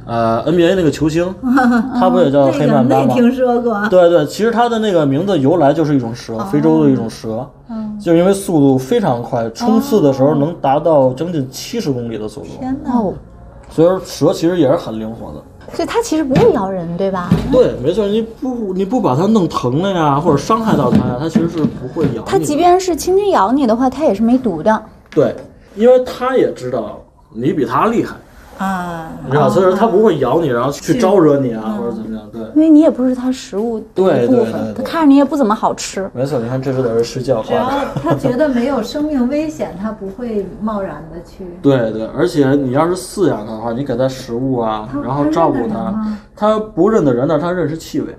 NBA 那个球星，他不也叫黑曼巴吗？ 没听说过。 对对，其实他的那个名字由来就是一种蛇，非洲的一种蛇，就是因为速度非常快，冲刺的时候能达到将近70公里的速度。 天哪！ 所以蛇其实也是很灵活的。 所以它其实不会咬人，对吧？ 对，没错，你不把它弄疼了呀，或者伤害到它呀，它其实是不会咬你的。 它即便是轻轻咬你的话，它也是没毒的。 对，因为它也知道你比它厉害。你知道，所以说它不会咬你，然后去招惹你啊，或者怎么样。对， 因为你也不是它食物的一部分，它看着你也不怎么好吃。 没错，你看这只在这睡觉， 只要它觉得没有生命危险，它不会贸然的去。 对对，而且你要是饲养它的话，你给它食物啊，然后照顾它，它不认得人的，它认识气味。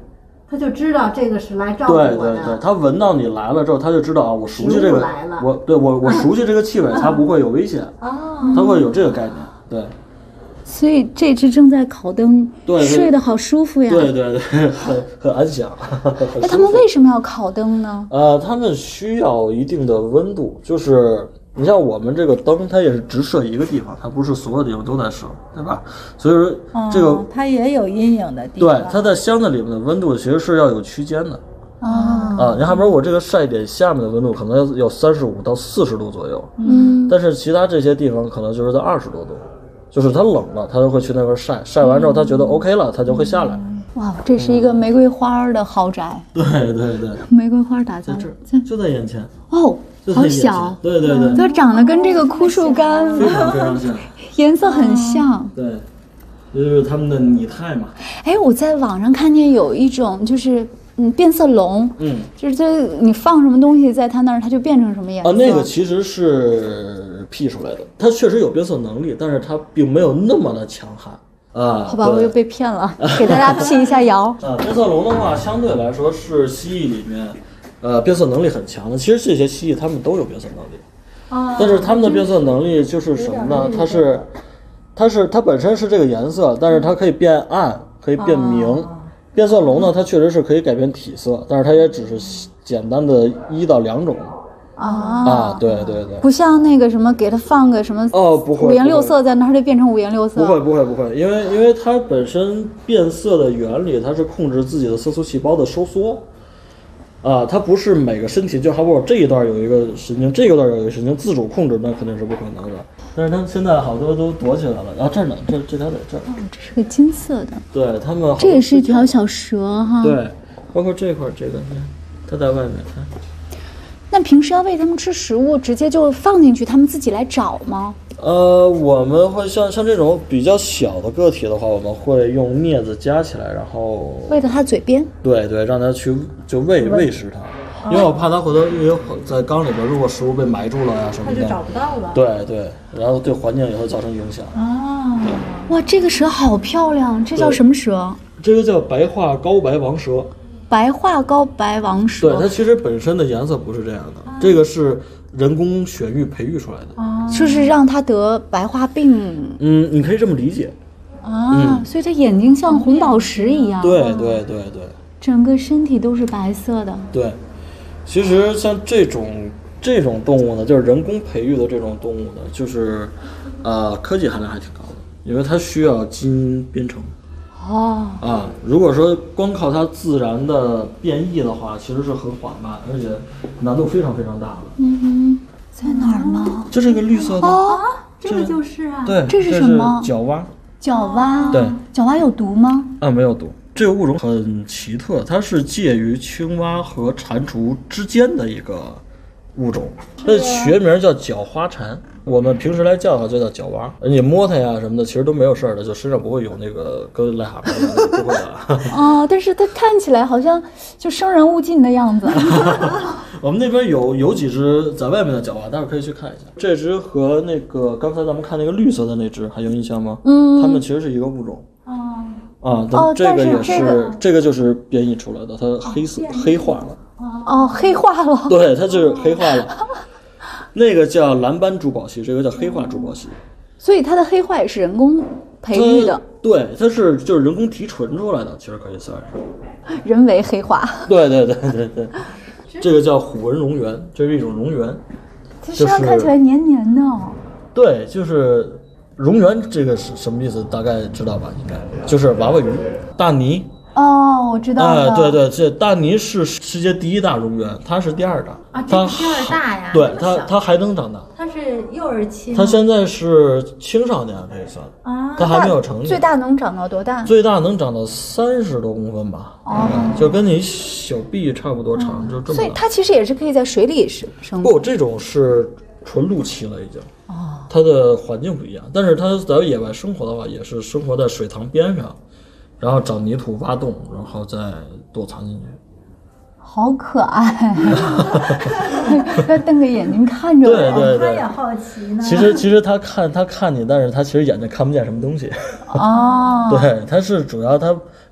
他就知道这个是来照顾我的。 对对对，他闻到你来了之后，他就知道啊，我熟悉这个， 来了我熟悉这个气味，他不会有危险，他会有这个概念，对。 所以这只正在烤灯， 对， 睡得好舒服呀。 对对对，很安详。 那他们为什么要烤灯呢？ 他们需要一定的温度，就是你像我们这个灯，它也是直射一个地方，它不是所有地方都在射，对吧？所以说这个、 它也有阴影的地方。 方。 对，它在箱子里面的温度其实是要有区间的。你看，比如我这个晒点下面的温度可能要35到40度左右，但是其他这些地方可能就是在20多度。就是它冷了，它就会去那边晒，晒完之后它觉得 OK 了，它就会下来。 哇，这是一个玫瑰花的豪宅。 对对对， 玫瑰花打造就在眼前。 哦，好小。 对对对， 它长得跟这个枯树干非常非常像， 颜色很像。 对，这就是他们的拟态嘛。 哎，我在网上看见有一种就是变色龙，就是这你放什么东西在它那儿，它就变成什么颜色。 那个其实是 P 出来的，它确实有变色能力，但是它并没有那么的强悍啊。 好吧，我又被骗了，给大家辟一下谣。 变色龙的话，相对来说是蜥蜴里面，变色能力很强的。其实这些蜥蜴它们都有变色能力，但是它们的变色能力就是什么呢？它本身是这个颜色，但是它可以变暗，可以变明。变色龙呢，它确实是可以改变体色，但是它也只是简单的1到2种。对对对， 不像那个什么，给它放个什么不会 5颜6色在那儿，它就变成5颜6色。 不会，因为它本身变色的原理，它是控制自己的色素细胞的收缩。它不是每个身体就好比我这一段有一个神经，这个段有一个神经自主控制，那肯定是不可能的。但是它现在好多都躲起来了，然后这儿呢，这条在这儿。 这是个金色的。 对他们， 这也是一条小蛇哈。 对，包括这块这个，它在外面看。 那平时要喂它们吃食物，直接就放进去，它们自己来找吗？ 我们会像这种比较小的个体的话，我们会用镊子夹起来，然后喂到它嘴边。 对对，让它去就喂食它，因为我怕它回头在缸里边，如果食物被埋住了呀什么的， 它就找不到了。 对对，然后对环境也会造成影响。 哇，这个蛇好漂亮，这叫什么蛇？ 这个叫白化高白王蛇。 白化高白王蛇。 对，它其实本身的颜色不是这样的，这个是人工选育培育出来的， 就是让它得白化病。 你可以这么理解。 所以它眼睛像红宝石一样。 对对对对， 整个身体都是白色的。 对，其实像这种动物呢，就是人工培育的这种动物呢，就是科技含量还挺高的，因为它需要基因编程。如果说光靠它自然的变异的话，其实是很缓慢，而且难度非常非常大的。 在哪儿呢？ 这是一个绿色的。 这个就是啊。 对， 这是什么？ 角蛙。 角蛙。 对， 角蛙有毒吗？ 没有毒。这个物种很奇特，它是介于青蛙和蟾蜍之间的一个物种，它的学名叫角花蟾。我们平时来叫它就叫角蛙，你摸它呀什么的，其实都没有事儿的，就身上不会有那个跟癞蛤蟆一样的，不会的。 但是它看起来好像就生人勿近的样子。 我们那边有几只在外面的角蛙，待会儿可以去看一下。这只和那个刚才咱们看那个绿色的那只还有印象吗？它们其实是一个物种。这个也是，这个就是变异出来的，它黑化了。 黑化了。 对，它就是黑化了。那个叫蓝斑珠宝蜥，这个叫黑化珠宝蜥。 所以它的黑化也是人工培育的。 对，它就是人工提纯出来的，其实可以算是人为黑化。 对对对对对，这个叫虎纹蝾螈，这是一种蝾螈。 它身上看起来黏黏的。 对，就是蝾螈，这个是什么意思？大概知道吧？应该就是娃娃鱼、大鲵。 我知道了。 对对，这大鲵是世界第1大蝾螈，它是第2大。 它第2大呀。 对，它还能长大。 它是幼儿期。 它现在是青少年可以算。它还没有成年。 最大能长到多大？ 最大能长到30多公分吧。就跟你小臂差不多长，就这么大。 所以它其实也是可以在水里生活。不，这种是纯陆栖了已经。它的环境不一样，但是它在野外生活的话，也是生活在水塘边上。然后找泥土挖洞，然后再躲藏进去。 好可爱！他瞪个眼睛看着我， 对， 他也好奇呢。 其实他看你，但是他其实眼睛看不见什么东西。 对， 他是主要他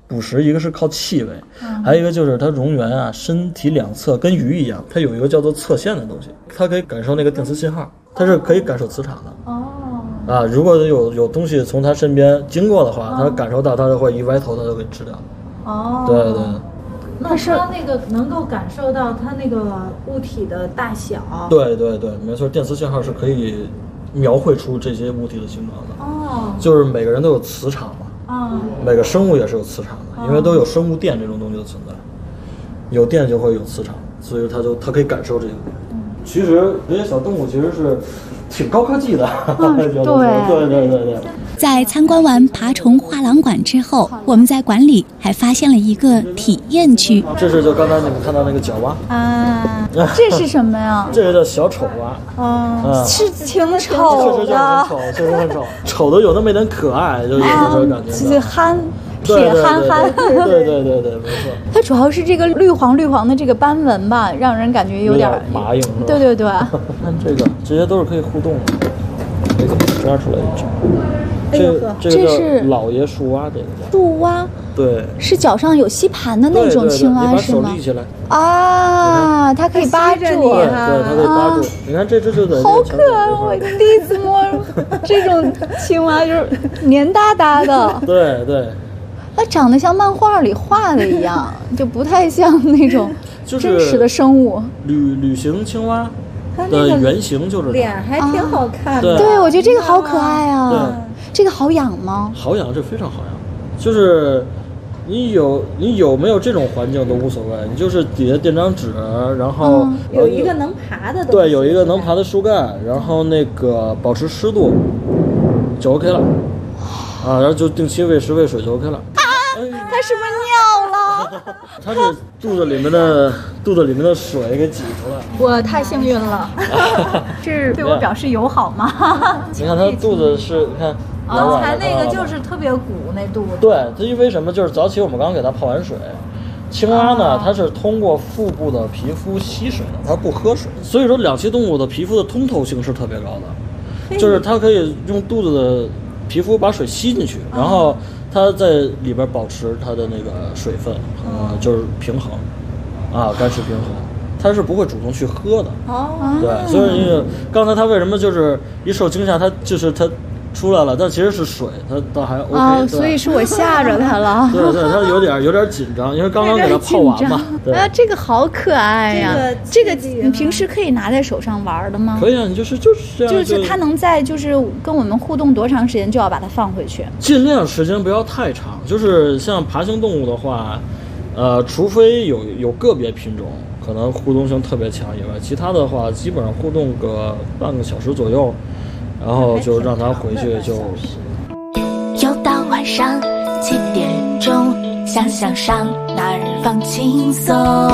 捕食，一个是靠气味，还有一个就是它蝾螈啊身体两侧跟鱼一样，它有一个叫做侧线的东西，它可以感受那个电磁信号，它是可以感受磁场的。啊，如果有东西从它身边经过的话，它感受到，它就会一歪头，它就给吃掉。对对。 那它那个能够感受到它那个物体的大小。 对对对，没错，电磁信号是可以描绘出这些物体的形状的。就是每个人都有磁场嘛。每个生物也是有磁场的，因为都有生物电这种东西的存在，有电就会有磁场，所以它可以感受这个。其实这些小动物其实是挺高科技的。对。 在参观完爬虫画廊馆之后，我们在馆里还发现了一个体验区。 这是就刚才你们看到那个角蛙啊，这是什么呀？ 这个叫小丑蛙。 是挺丑的， 确实很丑，丑的有那么一点可爱，就有这种感觉。 是憨。铁憨憨， 对，没错。 它主要是这个绿黄的这个斑纹吧，让人感觉有点麻硬。 对。看这些都是可以互动的，可以抓出来一只。这个是老爷树蛙，这个叫树蛙。 对， 是脚上有吸盘的那种青蛙是吗？ 你把手立起来啊，它可以扒住， 对，它可以扒住。你看这只就在。 好可爱，我第一次摸这种青蛙，就是黏哒哒的。 对。 它长得像漫画里画的一样，就不太像那种真实的生物。 旅行青蛙的原型就是脸还挺好看的。 对，我觉得这个好可爱啊。这个好养吗？ 好养，这非常好养。就是你有没有这种环境都无所谓，你就是底下垫张纸，然后有一个能爬的东西。 对，有一个能爬的树干，然后那个保持湿度就 OK 了。然后就定期喂食喂水就 OK 了。 它是不是尿了？ 它是肚子里面的水给挤出来。 我太幸运了。是对我表示友好吗？ 你看它肚子是，你看。 才那个就是特别鼓那肚子。 对，它因为什么？就是早起我们刚给它泡完水。青蛙呢，它是通过腹部的皮肤吸水的，它不喝水。所以说，两栖动物的皮肤的通透性是特别高的，就是它可以用肚子的皮肤把水吸进去，然后它在里边保持它的那个水分，就是平衡，干湿平衡，它是不会主动去喝的。对，所以刚才它为什么就是一受惊吓，它出来了，但其实是水，它倒还 OK。 所以是我吓着它了。 对，它有点紧张，因为刚刚给它泡完嘛。 这个好可爱呀！这个你平时可以拿在手上玩的吗？ 可以啊，你就是这样。 就是它能在跟我们互动多长时间就要把它放回去？ 尽量时间不要太长。就是像爬行动物的话，除非有个别品种可能互动性特别强以外，其他的话基本上互动个半个小时左右。然后就让他回去就。 又到晚上7点钟，想想上哪儿放轻松。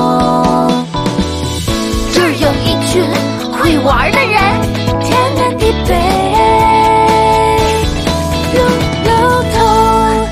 这儿有一群会玩的人，天南地北，路通。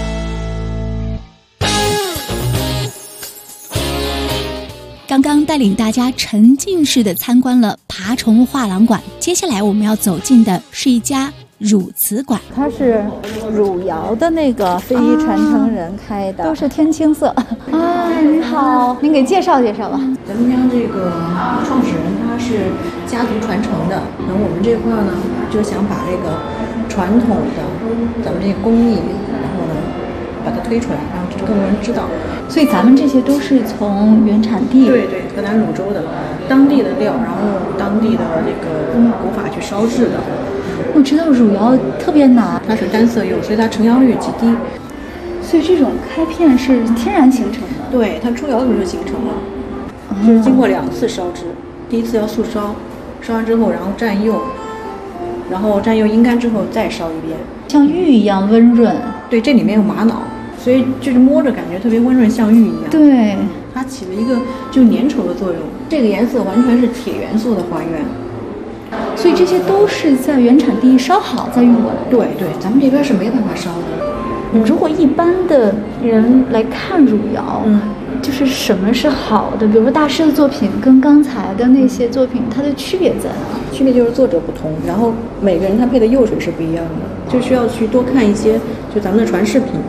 刚刚带领大家沉浸式的参观了爬虫画廊馆，接下来我们要走进的是一家乳瓷馆。 它是汝窑的那个非遗传承人开的， 都是天青色。你好，您给介绍介绍吧。 咱们家这个创始人他是家族传承的，然后我们这块呢就想把这个传统的咱们这个工艺，然后呢把它推出来，让更多人知道。 所以咱们这些都是从原产地， 对，河南汝州的当地的料，然后用当地的这个古法去烧制的。 我知道汝窑特别难， 它是单色釉，所以它成窑率极低。 所以这种开片是天然形成的。 对，它出窑的时候就形成了，就是经过2次烧制，第一次要速烧，烧完之后然后蘸釉，然后蘸釉阴干之后再烧一遍， 像玉一样温润。 对，这里面有玛瑙。所以就是摸着感觉特别温润，像玉一样。 对， 它起了一个就粘稠的作用。这个颜色完全是铁元素的还原。 所以这些都是在原产地烧好再运过来。 对，咱们这边是没办法烧的。 如果一般的人来看汝窑，就是什么是好的？比如说大师的作品跟刚才的那些作品，它的区别在哪？ 区别就是作者不同，然后每个人他配的釉水是不一样的，就需要去多看一些就咱们的传世品。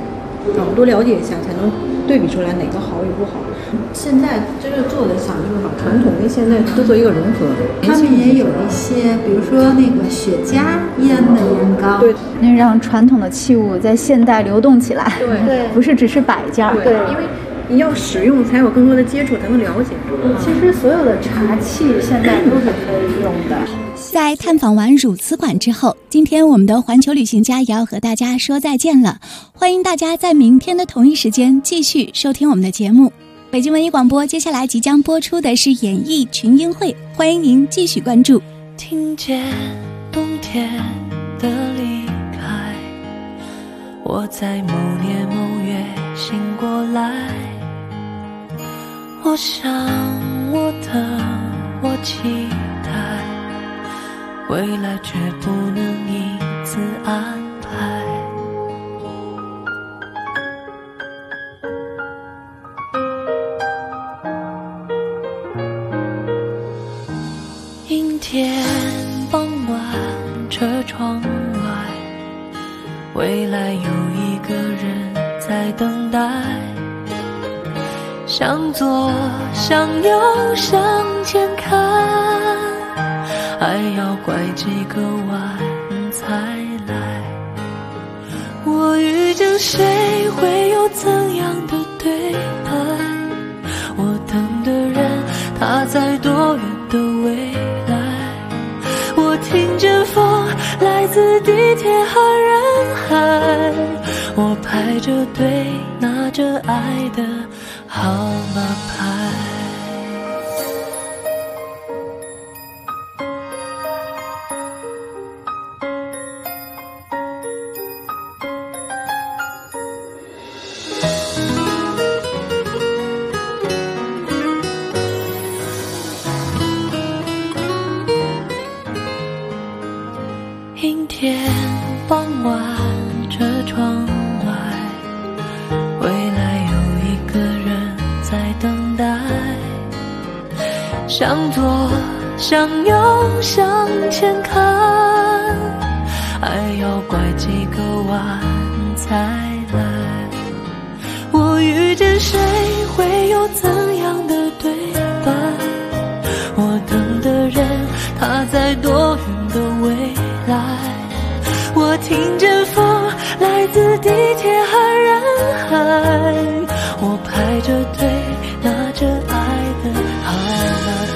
多了解一下，才能对比出来哪个好与不好。现在真正做的想就是把传统跟现在都做一个融合。 他们也有一些，比如说那个雪茄烟的烟缸， 对， 那让传统的器物在现代流动起来， 对， 不是只是摆件， 对，因为你要使用才有更多的接触，才能了解。 其实所有的茶器现在都是可以用的。 在探访完汝瓷馆之后，今天我们的环球旅行家也要和大家说再见了。欢迎大家在明天的同一时间继续收听我们的节目。北京文艺广播接下来即将播出的是演艺群英会，欢迎您继续关注。 听见冬天的离开，我在某年某月醒过来，我想我等我期待，未来却不能一次安排。阴天傍晚，车窗外，未来有一个人在等待，向左向右向前看，还要拐几个弯才来。我遇见谁会有怎样的对白，我等的人他在多远的未来，我听见风来自地铁和人海，我排着队拿着爱的号码牌。阴天傍晚，车窗外，未来有一个人在等待，向左向右向前看，还要拐几个弯才来。我遇见谁会有怎样的对白，我等的人他在多远的未来，我听见风来自地铁和人海，我排着队拿着爱的号码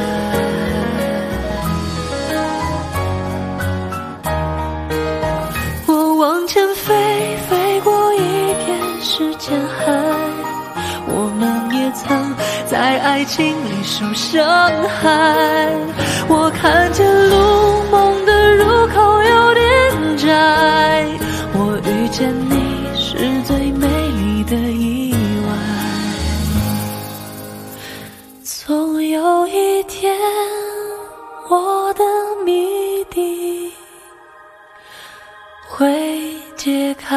牌。我往前飞，飞过一片时间海，我们也曾在爱情里受伤害，我看见路梦的入口有点窄，我遇见你是最美丽的意外。总有一天我的谜底会解开。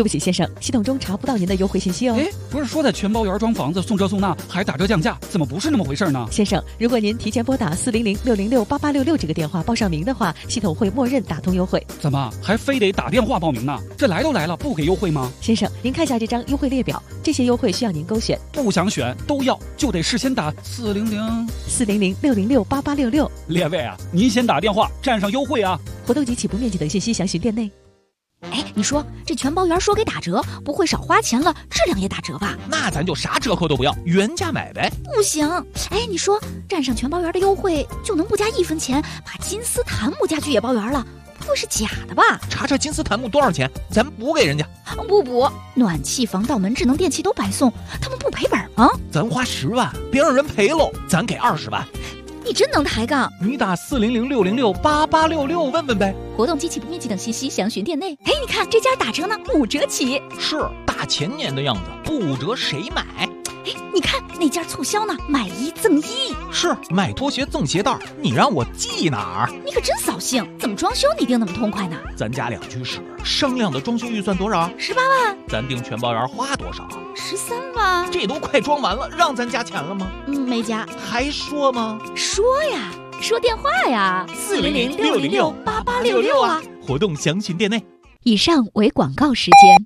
对不起先生，系统中查不到您的优惠信息哦。 哎，不是说在全包园装房子送这送那还打折降价，怎么不是那么回事呢？ 先生，如果您提前拨打400-606-8866这个电话报上名的话，系统会默认打通优惠。 怎么还非得打电话报名呢？这来都来了，不给优惠吗？ 先生，您看下这张优惠列表，这些优惠需要您勾选， 不想选都要，就得事先打 400-606-8866。 列位啊，您先打电话占上优惠啊！ 活动及起步面积等信息详询店内。 哎，你说这全包园说给打折，不会少花钱了，质量也打折吧？ 那咱就啥折扣都不要，原价买呗。 不行，哎，你说占上全包园的优惠就能不加1分钱，把金丝檀木家具也包园了，不会是假的吧？ 查查金丝檀木多少钱，咱补给人家。 不补，暖气、防盗门、智能电器都白送，他们不赔本吗？ 咱花10万，别让人赔喽，咱给20万。 你真能抬杠！ 你打400-606-8866问问呗。 活动及起步面积等信息详询店内。哎，你看这家打折呢，5折起。 是大前年的样子，不折谁买？ 哎，你看那家促销呢，买1赠1。 是买拖鞋赠鞋带，你让我记哪儿？ 你可真扫兴！怎么装修你定那么痛快呢？ 咱家2居室，商量的装修预算多少 ？18万。 咱订全包园花多少 ？13万。 这都快装完了，让咱加钱了吗？ 没加。 还说吗？ 说呀，说电话呀，400-606-8866啊。 活动详询店内。 以上为广告时间。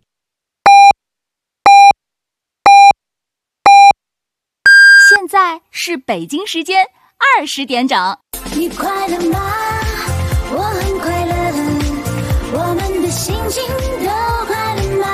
现在是北京时间20点整。 你快乐吗？我很快乐，我们的心情都快乐吗？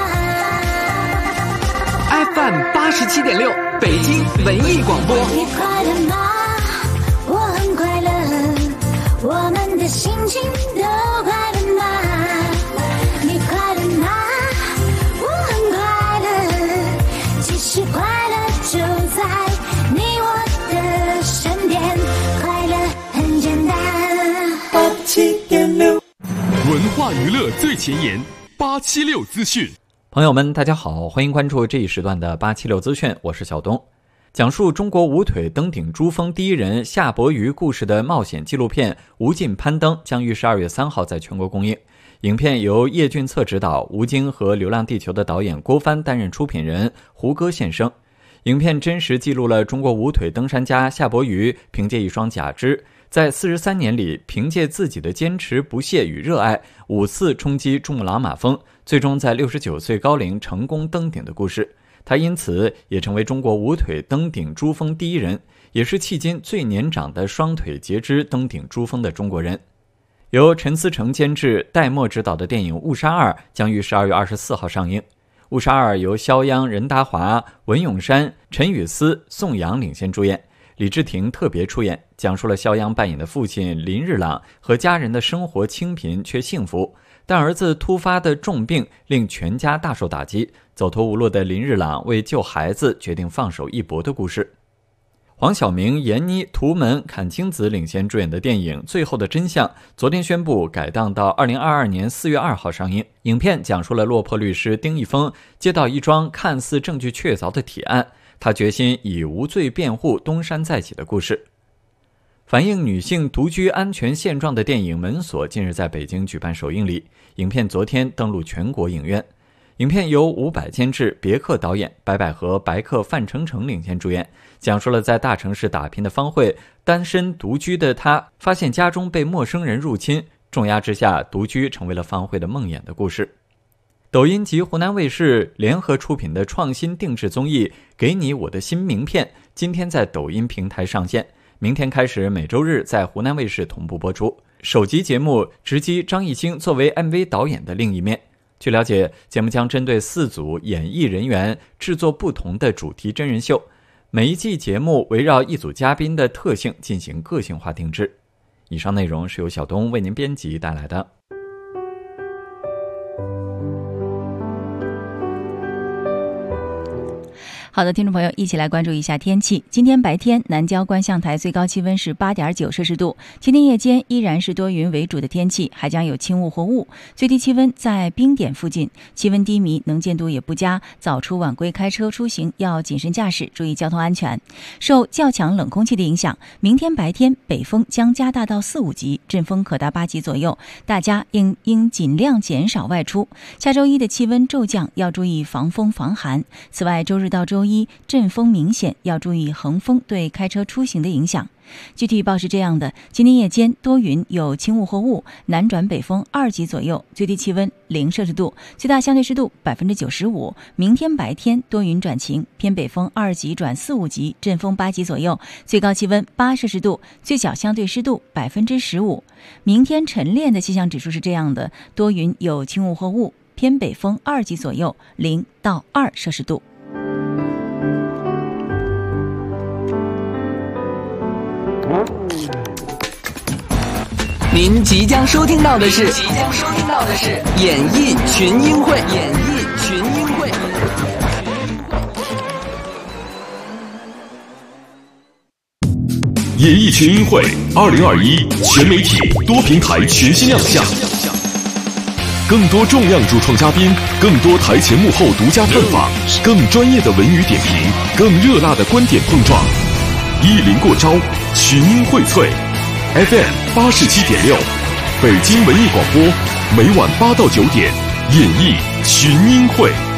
FM 87.6，北京文艺广播。 你快乐吗？我很快乐，我们的心情都快乐吗？你快乐吗？我很快乐，其实快乐就在你我的身边，快乐很简单。87.6， 文化娱乐最前沿，876资讯。 朋友们，大家好，欢迎关注这一时段的876资讯，我是小东。讲述中国无腿登顶珠峰第一人夏伯渝故事的冒险纪录片《无尽攀登》将于12月3号在全国公映。影片由叶俊策执导，吴京和《流浪地球》的导演郭帆担任出品人，胡歌献声。影片真实记录了中国无腿登山家夏伯渝凭借一双假肢，在43年里凭借自己的坚持不懈与热爱，5次冲击珠穆朗玛峰，最终在69岁高龄成功登顶的故事。他因此也成为中国无腿登顶珠峰第一人，也是迄今最年长的双腿截肢登顶珠峰的中国人。由陈思诚监制、戴墨执导的电影《误杀2》将于12月24号上映。《误杀2》由肖央、任达华、文咏珊、陈雨思、宋阳领衔主演，李治廷特别出演，讲述了肖央扮演的父亲林日朗和家人的生活清贫却幸福，但儿子突发的重病令全家大受打击，走投无路的林日朗为救孩子决定放手一搏的故事。黄晓明、闫妮、图们、阚清子领衔主演的电影《最后的真相》昨天宣布改档到2022年4月2号上映。影片讲述了落魄律师丁一峰接到一桩看似证据确凿的铁案，他决心以无罪辩护东山再起的故事。反映女性独居安全现状的电影《门锁》近日在北京举办首映礼，影片昨天登陆全国影院。影片由伍佰监制，别克导演，白百合、白客、范丞丞领衔主演，讲述了在大城市打拼的方慧，单身独居的她发现家中被陌生人入侵，重压之下独居成为了方慧的梦魇的故事。抖音及湖南卫视联合出品的创新定制综艺《给你我的新名片》今天在抖音平台上线，明天开始每周日在湖南卫视同步播出。首集节目直击张艺兴作为 MV 导演的另一面。据了解，节目将针对4组演艺人员制作不同的主题真人秀，每一季节目围绕一组嘉宾的特性进行个性化定制。以上内容是由小东为您编辑带来的。 好的，听众朋友，一起来关注一下天气。今天白天，南郊观象台最高气温是8.9摄氏度。今天夜间依然是多云为主的天气，还将有轻雾或雾，最低气温在冰点附近，气温低迷，能见度也不佳。早出晚归开车出行要谨慎驾驶，注意交通安全。受较强冷空气的影响，明天白天北风将加大到4、5级，阵风可达8级左右，大家应尽量减少外出。下周一的气温骤降，要注意防风防寒。此外，周日到周一阵风明显，要注意横风对开车出行的影响。具体预报是这样的：今天夜间多云，有轻雾或雾，南转北风2级左右，最低气温0摄氏度，最大相对湿度95%。明天白天多云转晴，偏北风2级转4、5级，阵风8级左右，最高气温8摄氏度，最小相对湿度15%。明天晨练的气象指数是这样的：多云，有轻雾或雾，偏北风2级左右，0到2摄氏度。 您即将收听到的是演艺群英会。 演艺群英会2021全媒体多平台全新亮相，更多重量主创嘉宾，更多台前幕后独家探访，更专业的文娱点评，更热辣的观点碰撞。一零过招，群英荟萃。FM 87.6，北京文艺广播，每晚8到9点，演艺群英会。